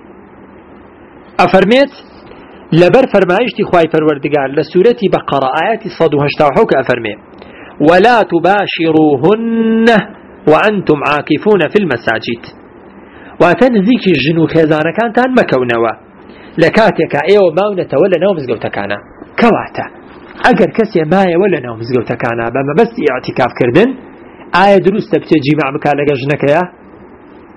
ئەفەرمێت لەبەر فەرمایشتی خوای پەروەردگار لە سوورەتی بەقەرە ئاەتی 187 کە ئەفەرمێ ولا تباشروهن وأنتم عاكفون في المساجد وتنزيك الجنو خێزانەکانتان مەکەونەوە لكاتك ايو ماونة ولا نوم مزقوتكانا كواتا اگر كسي مايا ولا نوم مزقوتكانا بما بس اعتكاف كردن آية دروس تبتجي مع مكالك جنكيا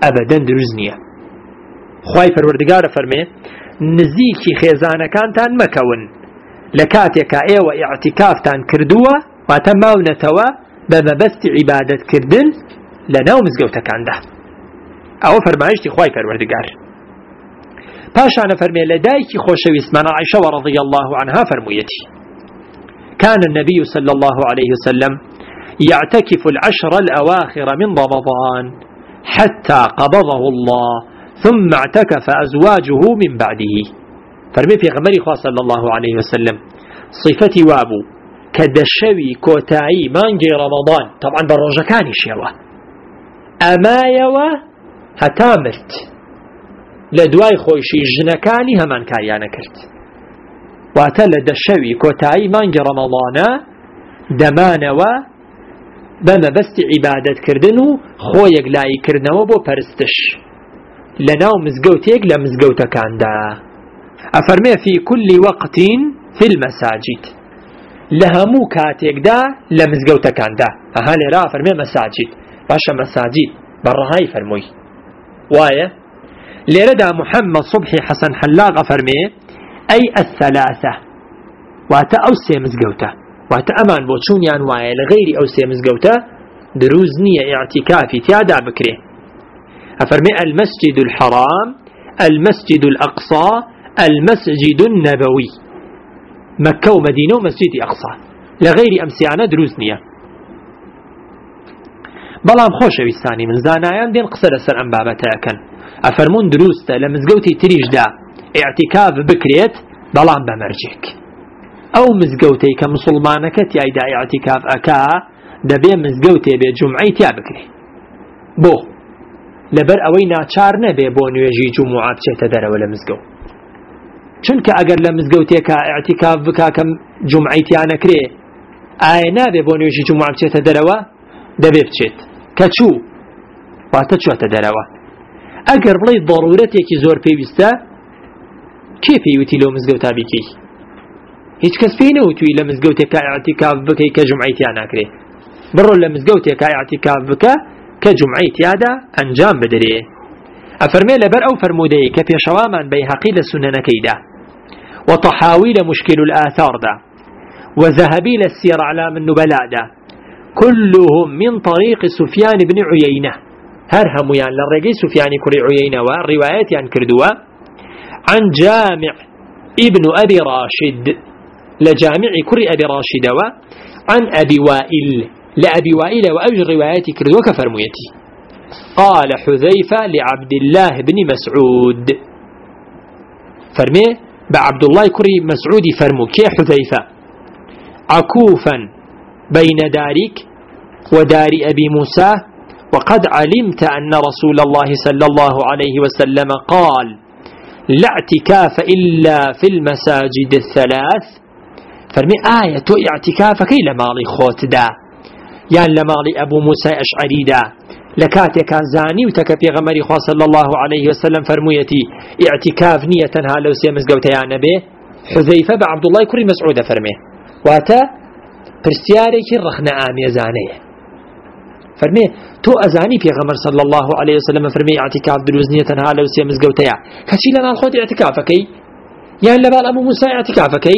أبدا دروزنية. خواي پروردگار فرمي نزيكي خيزانكانتان مكون لكاتيكا ايوة اعتكافتان كردوة واتماونتوا بمبست عبادة كردن لناو مزقوتكان ده او فرمايشتي خواي پروردگار. باشانا فرمي لدايكي خوشويسمان عائشة رضي الله عنها فرميتي كان النبي صلى الله عليه وسلم يعتكف العشر الأواخر من رمضان حتى قبضه الله ثم اعتكف أزواجه من بعده. فرمي في غمري خواه صلى الله عليه وسلم صفتي وابو كدشوي كوتاي مانجي رمضان طبعا بالرجكاني شيوه أما يوا هتامرت لدواي خوشي جنكاني همان كايانا كرت واتا لدشوي كوتاي مانجي رمضان دمانوا بما بست عبادت كردنو خويق لاي كردنو بو پرستش لناو مزقوتيك لمزقوتكان دا. أفرمي في كل وقت في المساجد لهمو كاتيك دا لمزقوتكان دا. أهالي را فرمي مساجد باشا مساجد برهاي فرموي وايه لردا محمد صبحي حسن حلاق فرمي أي الثلاثة واتا أو سيمزقوتا واتا أمان بوچون يان وايه لغير أو سيمزقوتا دروزنية اعتكافي تيادا بكري. أفرمي المسجد الحرام المسجد الأقصى المسجد النبوي مكة ومدينة ومسجد أقصى لغير أمسيانا دروزنية. بلام خوشة بيستاني من زانايان دين قصر سر أنبابتاكن أفرمون دروستا لمزقوتي تريج دا اعتكاف بكريت بلام بمرجك أو مزقوتي كمسلمانك تياي دا اعتكاف أكا دبي مزقوتي بجمعي تيا بكري بو لبر أوي ناچار نبي بو نويجي جمعة بچيت دارا ولا مزقو چونك أقر لمزقوتي كا اعتكاف بكا كم جمعي تيا نكري آي نبي بو نويجي جمعة بچيت دارا دبي بچيت كچو واتچو تدارا اگر بڵێ ضرورەتێکی زۆر پێویستە کێ پێیوتی لەو مزگەوتا بیکەی؟ هیچ کەس پێی نەوتووی لە مزگەوتێکا ئیعتیکاف بکەی کە جومعەی تیا ناکرێ. بڕۆ لە مزگەوتێکا ئیعتیکاف بکە کە جومعەی تیادا ئەنجام بدرێ. ئەفەرمێ لەبەر ئەو فەرموودەی کە پێشەوامان بەیهەقی لە سونەنەکەیدا وطحاوی لە مشکل الآثاردا وذهبي للسير أعلام النبلاء دا كلهم من طريق سفيان بن عيينة هرهم يعني للرجي سفيان كري عيينة والروايات يعني كردوا عن جامع ابن أبي راشد لجامع كري أبي راشد عن أبي وائل لأبي وائل وأجر روايات كردوا كفرميتي قال حذيفة لعبد الله بن مسعود فرمي بعبد الله كري مسعود فرمو كي حذيفة عكوفا بين دارك ودار أبي موسى وقد علمت أن رسول الله صلى الله عليه وسلم قال لا اعتكاف إلا في المساجد الثلاث فرمي آية اعتكاف كي لمالي خوت دا يعني لمالي أبو موسى أشعري دا لكاتك زاني وتكفي غمري خواه صلى الله عليه وسلم فرميتي اعتكاف نية هالو سيمز قوتا يا نبي حذيفة بعبد الله كري مسعود فرمي واتا برسياري كي رخنا آمي زانيه فرمي تو أزاني في غمر صلى الله عليه وسلم فرمي اعتكاف دروزنية هالو سيمز قوتا يا كشي لنا الخوت اعتكافكي يعني لبال أبو موسى اعتكافكي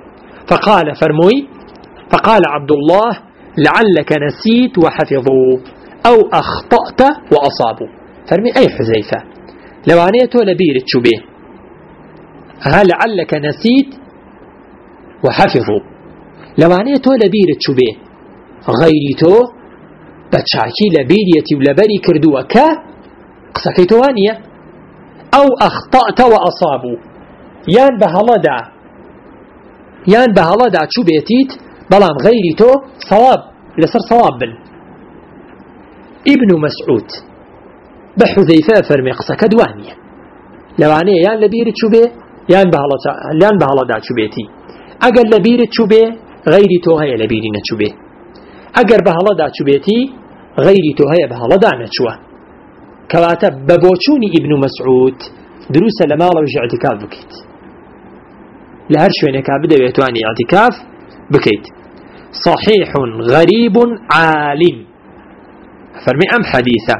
فقال عبد الله لعلك نسيت وحفظوا أو أخطأت وأصابوا فرمي أي حذيفة لو عنيته لبيرت شبه هل لعلك نسيت وحفظوا لو عنيته لبيرت شبه غيرته بتشاكي لبيريتي ولبري كردوا قسكيتوانية أو أخطأت وأصابوا يان بهالدا شبهتيت بلام غيرته صواب لسر صواب بن ابن مسعود بحذيفة فرمي قصة دوانية لو عنيه يان لبيرت شبه يان بهالدا شبهتي اگر لبيرت شبه غيري تو هيا لبيرين شبه اگر بهالدا شبهتي غيري تو هيا بهالدا نشوه كواتب ببوچوني ابن مسعود دروس لما رجع اعتكاف بكيت لهر شوينك بدا يتواني اعتكاف بكيت صحيح غريب عالم فرمي أم حديثة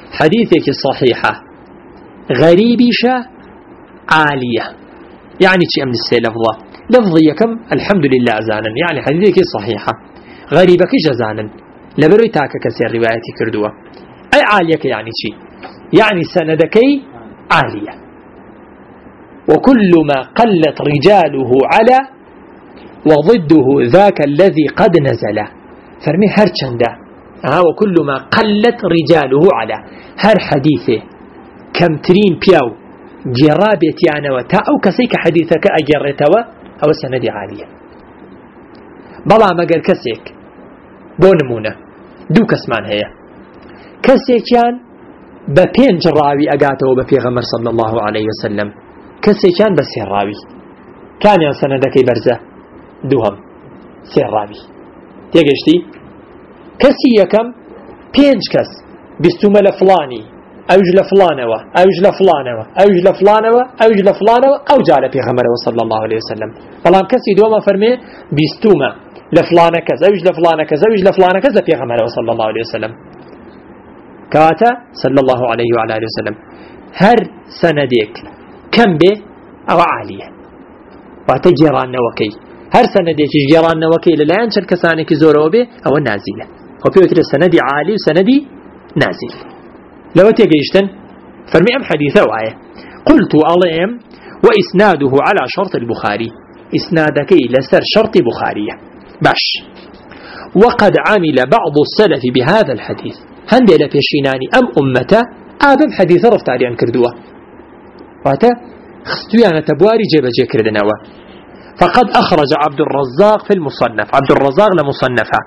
حديثك صحيحة غريبيشة عالية، يعني شيء من السي لفظة لفظية كم الحمد لله أزانا، يعني حديثك صحيحة غريبك جزانا لبروي تاكا كسير روايتي كردوة. أي عالية يعني شيء، يعني سندكي عالية. وكل ما قلت رجاله على وضده ذاك الذي قد نزل. فرمي هر چنده وكل ما قلت رجاله على هر حديثه كمترين بيو جرابت يعني وتا أو كسيك حديثك أجرتوا أو سندي عالية. بلا مقر كسيك بونمونة دو كسمان هي كسيكيان بپێنج ڕاوی ئەگاتەوە بە پێغەمبەر صلی الله عليه وسلم، کەسێکیان بە سێ ڕاوی کامیان سەنەدەکەی بەرزە دووهەم سێ ڕاوی تێگەشتی. کەسی یەکەم پێنج کەس بیستومە لە فڵانی ئەوش لە فڵانەوە ئەوش لە فڵانەوە ئەوش لە فڵانەوە ئەوش لە فڵانەوە ئەو جا لە پێغەمبەرەوە صلی الله عليه وسلم. بەڵام کەسی دووەمە فەرمێ بیستومە لە فڵانە کەس ئەوش لە فڵانە کەس ئەوش لە فڵانە کەس لە پێغەمبەرەوە صلی الله عليه وسلم. كاتا صلى الله عليه وعلى آله وسلم هر سنديك كم به أو عالية وتجيران نوكي هر سنديك جيران نوكي لا ينشر كسانك زوره به أو نازلة وبيوتر السندي عالي وسندي نازل. لو تيجيشتن فرمي أم حديثة وآية قلت أليم وإسناده على شرط البخاري إسنادك لسر شرط بخارية باش. وقد عمل بعض السلف بهذا الحديث هندي لبيشيناني أم أمته آدم حديث رفتاري عن كردوه واتا خستويانا تبواري جيبجي كردناوه. فقد أخرج عبد الرزاق في المصنف عبد الرزاق لمصنفة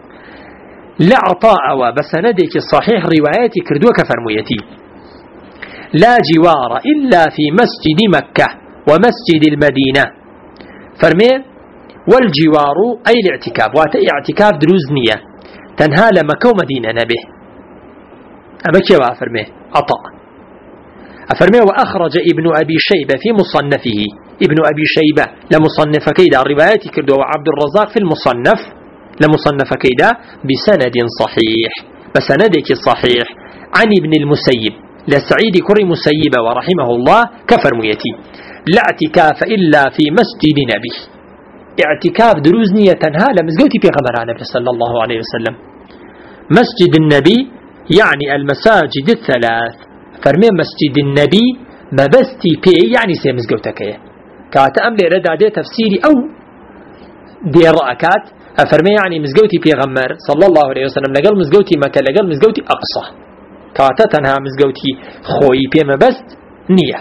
لعطاء وبسندك الصحيح رواياتي كردوه كفرميتي لا جوار إلا في مسجد مكة ومسجد المدينة. فرمي والجوار أي الاعتكاف واتا اعتكاف دروزنية تنهى لمكة ومدينة نبه أما كيف أفرميه عطاء أفرميه. وأخرج ابن أبي شيبة في مصنفه ابن أبي شيبة لمصنف كيدا الروايات كردوا وعبد الرزاق في المصنف لمصنف كيدا بسند صحيح بسندك الصحيح عن ابن المسيب لسعيد كري مسيب ورحمه الله كفرميتي لا اعتكاف إلا في مسجد نبي اعتكاف دروزنية تنهى لمزقوتي في غمران صلى الله عليه وسلم. مسجد النبي يعني المساجد الثلاث. فرمي مسجد النبي ما بستي بي يعني سي مزقوتك كاتا أملي ردا دي تفسيري أو دي رأكات أفرمي يعني مزقوتي في غمر صلى الله عليه وسلم لقل مزقوتي مكة لقل مزقوتي أقصى كاتا تنها مزقوتي خوي بي ما بست نية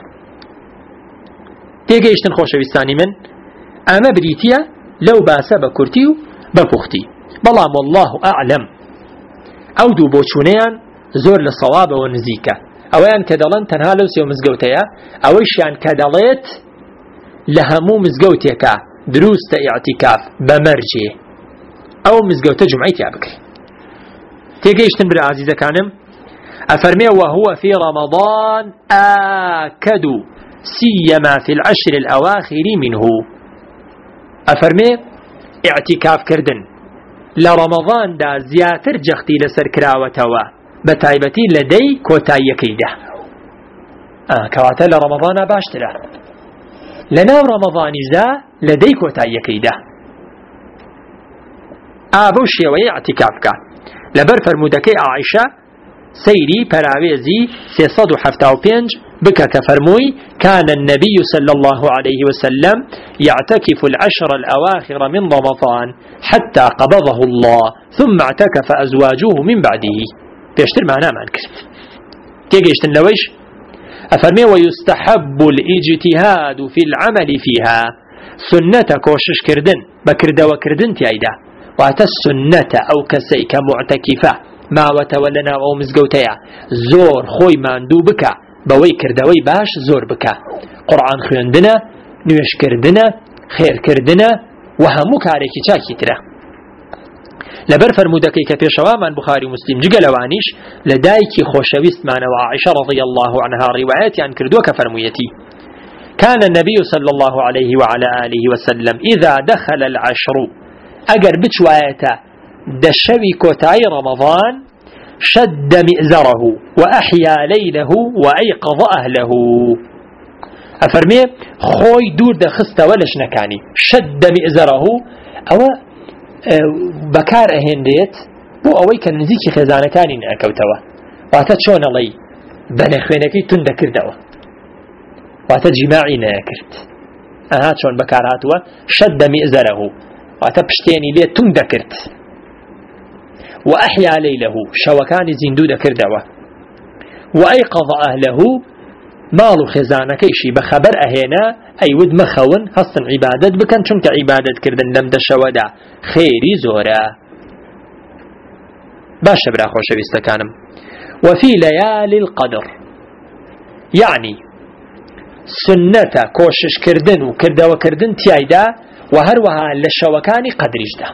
تيجيشتن خوش بستاني من أما بريتيا لو باسا بكرتيو ببختي بلام والله أعلم أو دو بوچونيان زور للصواب ونزيكا أوان كدلان تنها لو سيو مزقوتيا أويشان كدليت لهمو مزقوتيكا دروس اعتكاف بمرجي أو مزقوتة جمعيتي بكري تيجيشتن بالعزيزة كانم أفرمي وهو في رمضان آكد سيما في العشر الأواخر منه. أفرمي اعتكاف كردن لرمضان دا زياتر جختي لسر كراوتوا بتايبتي لدي كوتاي كيده كواتا لرمضان باشترا لنا رمضان زا لدي كوتاي كيده أبوشي وي اعتكافك لبر فرمودكي عائشة سيري براويزي 375 بك كفرموي كان النبي صلى الله عليه وسلم يعتكف العشر الأواخر من رمضان حتى قبضه الله ثم اعتكف أزواجه من بعده. بيشتر معنا معنك تيجيشتن لويش أفرمي ويستحب الاجتهاد في العمل فيها سنة كوشش كردن بكرد وكردن تيايدا وعتا السنة أو كسيك معتكفة ما وتولنا أو مزقوتيا زور خوي ماندو بك بوي كردوي باش زور بك قرآن خوندنا نوش كردنا خير كردنا وهمو كاريكي چاكي ترى لبر فرمودكي كبيشوا من بخاري مسلم جقلوانيش لدايكي خوشويست معنا وعائشة رضي الله عنها رواياتي عن كردوك فرميتي كان النبي صلى الله عليه وعلى آله وسلم إذا دخل العشر أقر بشوايته دشوي كوتاي رمضان شد مئزره وأحيا ليله وأيقظ أهله. أفرمي خوي دور دخست ولش نكاني شد مئزره أو بكار أهنديت بو أوي كان نزيكي خزانة كاني نأكوتوا واتت شون الله بنخوينكي تندكر دوا واتت جماعي نأكرت أهات شون بكار هاتوا شد مئزره واتت بشتيني ليه تندكرت وأحيا ليله شوكاني زندو دكر دوا وأيقظ أهله مالو خزانة كيشي بخبر أهينا أي ود مخون هستن عبادت بكن چونك عبادت كردن لم دشودا خيري زورا باش برا خوش بيستكانم. وفي ليالي القدر يعني سنة كوشش كردن وكردا وكردن تيايدا وهروها لشوكاني قدرش ده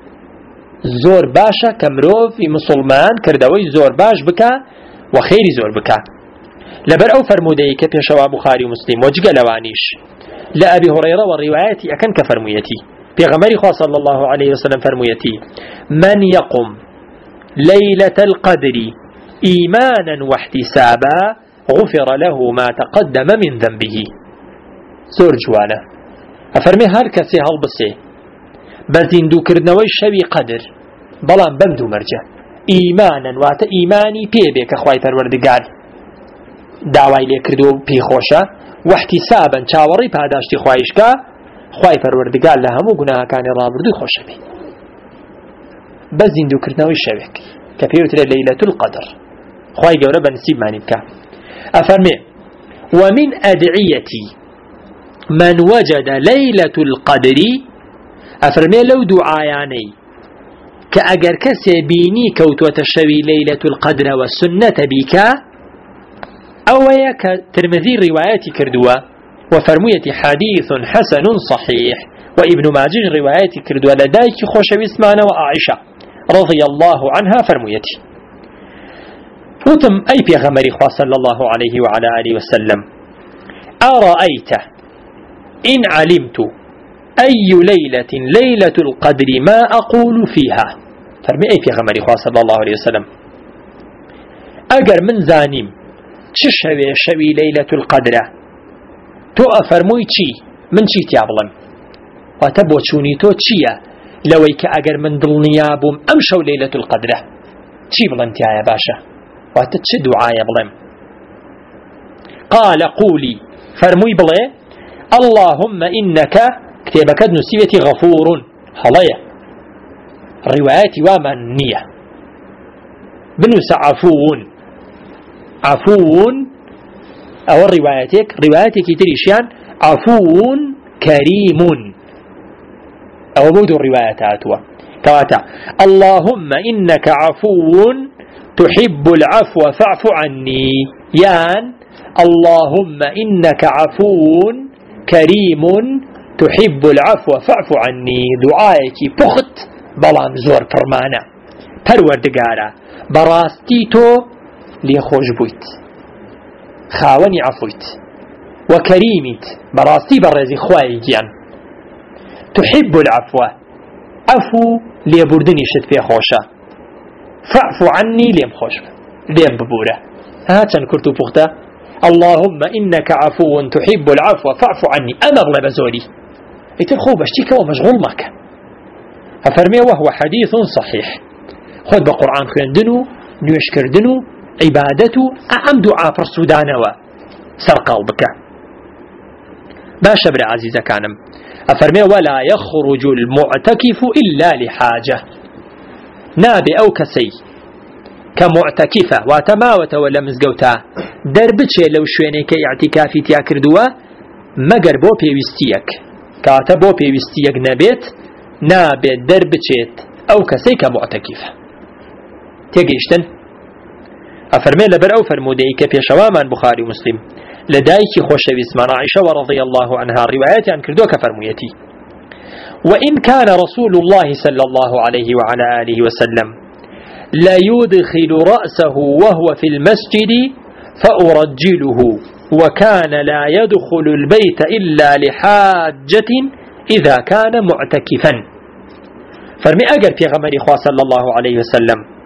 زور باشا كمروف مسلمان كردوي زور باش بكا وخيري زور بكا لبر أو فرمودي كبيشوا بخاري ومسلم وجه لوانيش لا أبي هريرة والروايات أكن كفرميتي بيغمري خواه صلى الله عليه وسلم فرميتي من يقم ليلة القدر إيمانا واحتسابا غفر له ما تقدم من ذنبه. زور جوانا أفرمي هر كسي هالبسي بزين دو كردنوي شوي قدر بلان بمدو مرجع إيمانا وات إيماني بيبك أخواي پروردگار دعوای لێ کردو پێی خۆشە واحتسابا چاوەڕی پاداشتی خوایشکا خوای پەروەردگار لە هەموو گوناهەکانی ڕابردووی خۆشە بێ بە زیندووکردنەوەی شەوێک کە پێوترێ لەیلەة القەدر خوای گەورە بە نسیبمانی بکە. ئەفەرمێ ومن أدعية من وجد ليلة القدر أفرمي لو دعاياني كأجر كسي بيني كوتوة الشوي ليلة القدر والسنة بك أويا كترمذي روايات كردوا وفرمية حديث حسن صحيح وابن ماجه روايات كردوا لدايك خوشوي اسمانا وعائشة رضي الله عنها فرميتي وتم أي بيغمري خواه صلى الله عليه وعلى آله وسلم أرأيت إن علمت أي ليلة ليلة القدر ما أقول فيها فرمي أي بيغمري خواه صلى الله عليه وسلم أجر من زانيم شوي ليلة القدر تو أفرموي چي من چي تيابلن واتبو چوني تو چيا لويك أجر من ضلنيابهم أمشو ليلة القدر چي بلن تيايا باشا واتتش دعايا بلن قال قولي فرموي بلي اللهم إنك كتابك نسيبتي غفور هلايا رواياتي وما النية بنوس عفو أو رواياتك تريشيان عفو كريم أو بود الروايات كواتا اللهم إنك عفو تحب العفو فاعف عني يان اللهم إنك عفو كريم تحب العفو فاعف عني دعائك بخت بلان زور فرمانا پروردگارا براستي تو لي خوش بويت خاوني عفويت وكريمت براستي برزي خواي جيان تحب العفو عفو لي بردني شد في خوشا فاعف عني ليم خوش ليم ببورة هاتن كرتو بغتا اللهم إنك عفو تحب العفو فاعف عني أنا أغلب زولي يتبخو بشتيك ومشغول ماك أفرمي وهو حديث صحيح خذ بقرآن خيندنو نيوش كردنو عبادته أعم دعاء فرسودانوا سرقال بك باش برا عزيزة كانم أفرمي ولا يخرج المعتكف إلا لحاجة نابي أو كسي كمعتكفة واتماوت ولا مزقوتا دربتشي لو شويني كاعتكافي تياكردوا مقر بو بيوستيك كاتا بو بيوستيك نبيت نابي دربتشيت أو كسي كمعتكفة تيجيشتن أفرمي لبر أو فرموديك في شوامان بخاري ومسلم لدايك خوشوي اسمان عائشة ورضي الله عنها روايات عن كردوك فرميتي وإن كان رسول الله صلى الله عليه وعلى آله وسلم لا يدخل رأسه وهو في المسجد فأرجله وكان لا يدخل البيت إلا لحاجة إذا كان معتكفا فرمي أجر في غمر خواه صلى الله عليه وسلم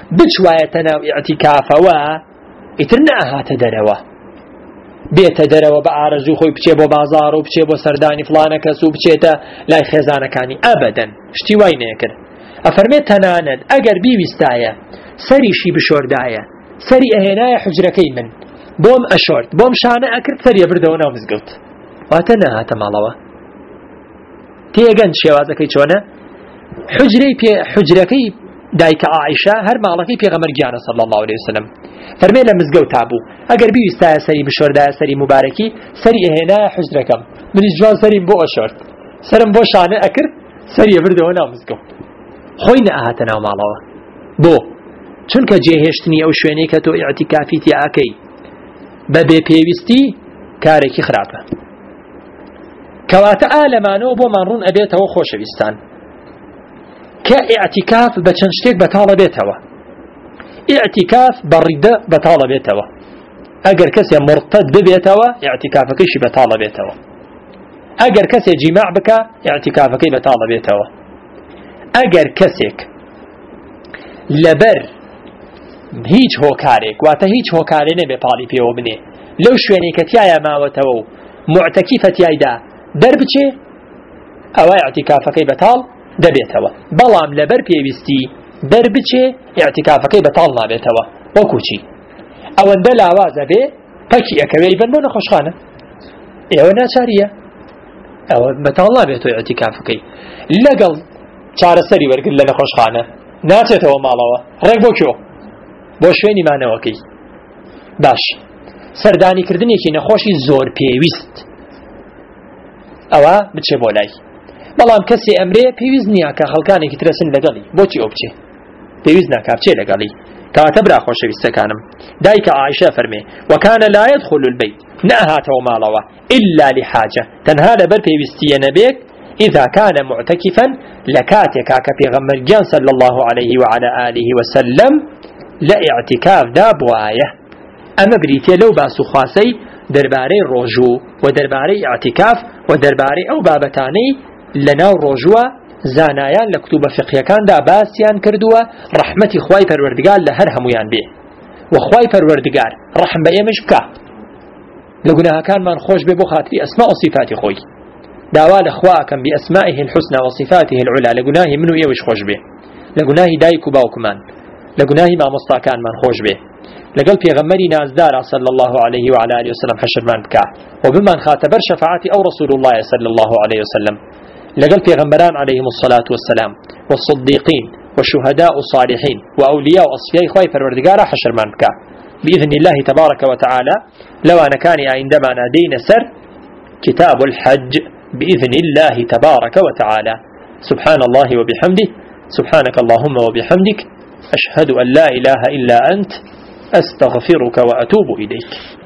بچوایەتە ناو ئیعتیکافەوە ئیتر نەهاتە دەرەوە بێتە دەرەوە بە ئارەزوو خۆی بچێ بۆ بازاڕ و بچێ بۆ سەردانی فڵانە کەس و بچێتە لای خێزانەکانی ئەبەدەن شتی وای نەکرد ئەفەرمێت تەنانەت ئەگەر بیویستایە سەریشی بشۆردایە سەری ئەهێنایە حوجرەکەی من بۆم ئەشۆرد بۆم شانە ئەکرد سەریە بردەوە ناو مزگەوت واتە نەهاتە ماڵەوە تێگەن شێوازەکەی چۆنە حوجرەکەی دایکە عائشە هەر ماڵەکەی پێغەمبەر گیانە صلی الله عليه وسلم فەرمێ لە مزگەوت بوو ئەگەر بیویستایە سەری بشۆردایە سەری مبارەکی سەری ئەهێنایە حوجرەکەم منیش جوان سەریم بۆ ئەشۆرد سرم بۆ شانە ئەکرد سەریە بردەوە ناو مزگەوت خۆی نەهاتە ناو ماڵەوە بۆ چونکە جێهێشتنی ئەو شوێنەی کە تۆ ئیعتیکافی تیاکەی بە بێپێویستی کارێکی خراپە کەواتە ئالەمانەوە بۆمان ڕوون ئەبێتەوە خۆشەویستان کە ئیعتیکاف بە چەند شتێک بەتاڵە بێتەوە ئیعتیکاف بەڕیدە بەتاڵە بێتەوە ئەگەر کەسێ مرتد ببێتەوە ئیعتیکافەکەیشی بەتاڵە بێتەوە ئەگەر کەسێ جیماع بکە ئیعتیکافەکەی بەتاڵە بێتەوە ئەگەر کەسێک لەبەر هیچ هۆکارێک واتە هیچ هۆکارێ نەبێ پاڵی پێوە بنێ لەو شوێنەی کە تایە ماوەتەوە و معتەکیفە تایدا دەربچێ ئەوە ئیعتیکافەکەی بەتاڵ دەبێتەوە بەڵام لەبەر پێویستی دەربچێ ئیعتیکافەکەی بەتاڵ نابێتەوە وەکوچی ئەوەندە لاوازە بێ پەکی ئەکەوێ بن بۆ نەخۆشخانە ئێوە ناچاریە ئەوە بەتاڵ نابێتەوە ئیعتیکافەکەی لەگەڵ چارەسەری وەرگرت لە نەخۆشخانە ناچێتەوە ماڵەوە ڕێک بۆ کێوە بۆ شوێنی مانەوەکەی باش سەردانیکردنێکی نەخۆشی زۆر پێویست ئەوە بچێ بۆ لای بەڵام کەسێ ئەمرێ پێویست نییە کە خەڵکانێکی ترەسن لەگەڵی بۆچی ئەو بچێ پێویست ناکا بچێ لەگەڵی کەواتە برا خۆشەویستەکانم دایکە عایشە فەرمێ وەکانە لا يدخل البيت نەهاتەوە ماڵەوە إلا لحاجة تەنها لەبەر پێویستیە نەبێت إذا كان معتكفا لكاتك كبيغمبر جان صلى الله عليه وعلى آله وسلم لاعتكاف دابواية أما بريتيا لو باسو خاصي درباري روجو ودرباري اعتكاف ودرباري أو بابتاني لناو روجوا زانایان لە کتوبە فقهیەکاندا باسییان کردووە ڕەحمەتی خوای پەروەردگار لە هەر هەمویان بێ و خوای پەروەردگار ڕەحم بە ئێمەش بکە لە گوناهەکانمان خۆش بێ بۆ خاتری ئەسما و صفاتی خۆی داوا لە خوا ئەکەم بئەسمائه الحسنى وصفاته العلى لە گوناهی من و ئێوەش خۆش بێ لە گوناهی دایک و باوکمان لە گوناهی مامۆستاکانمان خۆش بێ لەگەڵ پێغەمبەری نازدارە صلى الله عليه وعلى آله وسلم حەشرمان بکە و بمان خاتە بەر شەفاعەتی ئەو رسول الله صلى الله عليه وسلم لقل پیغمبران عليهم الصلاة والسلام والصديقين والشهداء الصالحين وأولياء وأصفياء خواهي فالوردقارة حشر منك بإذن الله تبارك وتعالى لو أنا كان عندما نادين سر كتاب الحج بإذن الله تبارك وتعالى سبحان الله وبحمده سبحانك اللهم وبحمدك أشهد أن لا إله إلا أنت أستغفرك وأتوب إليك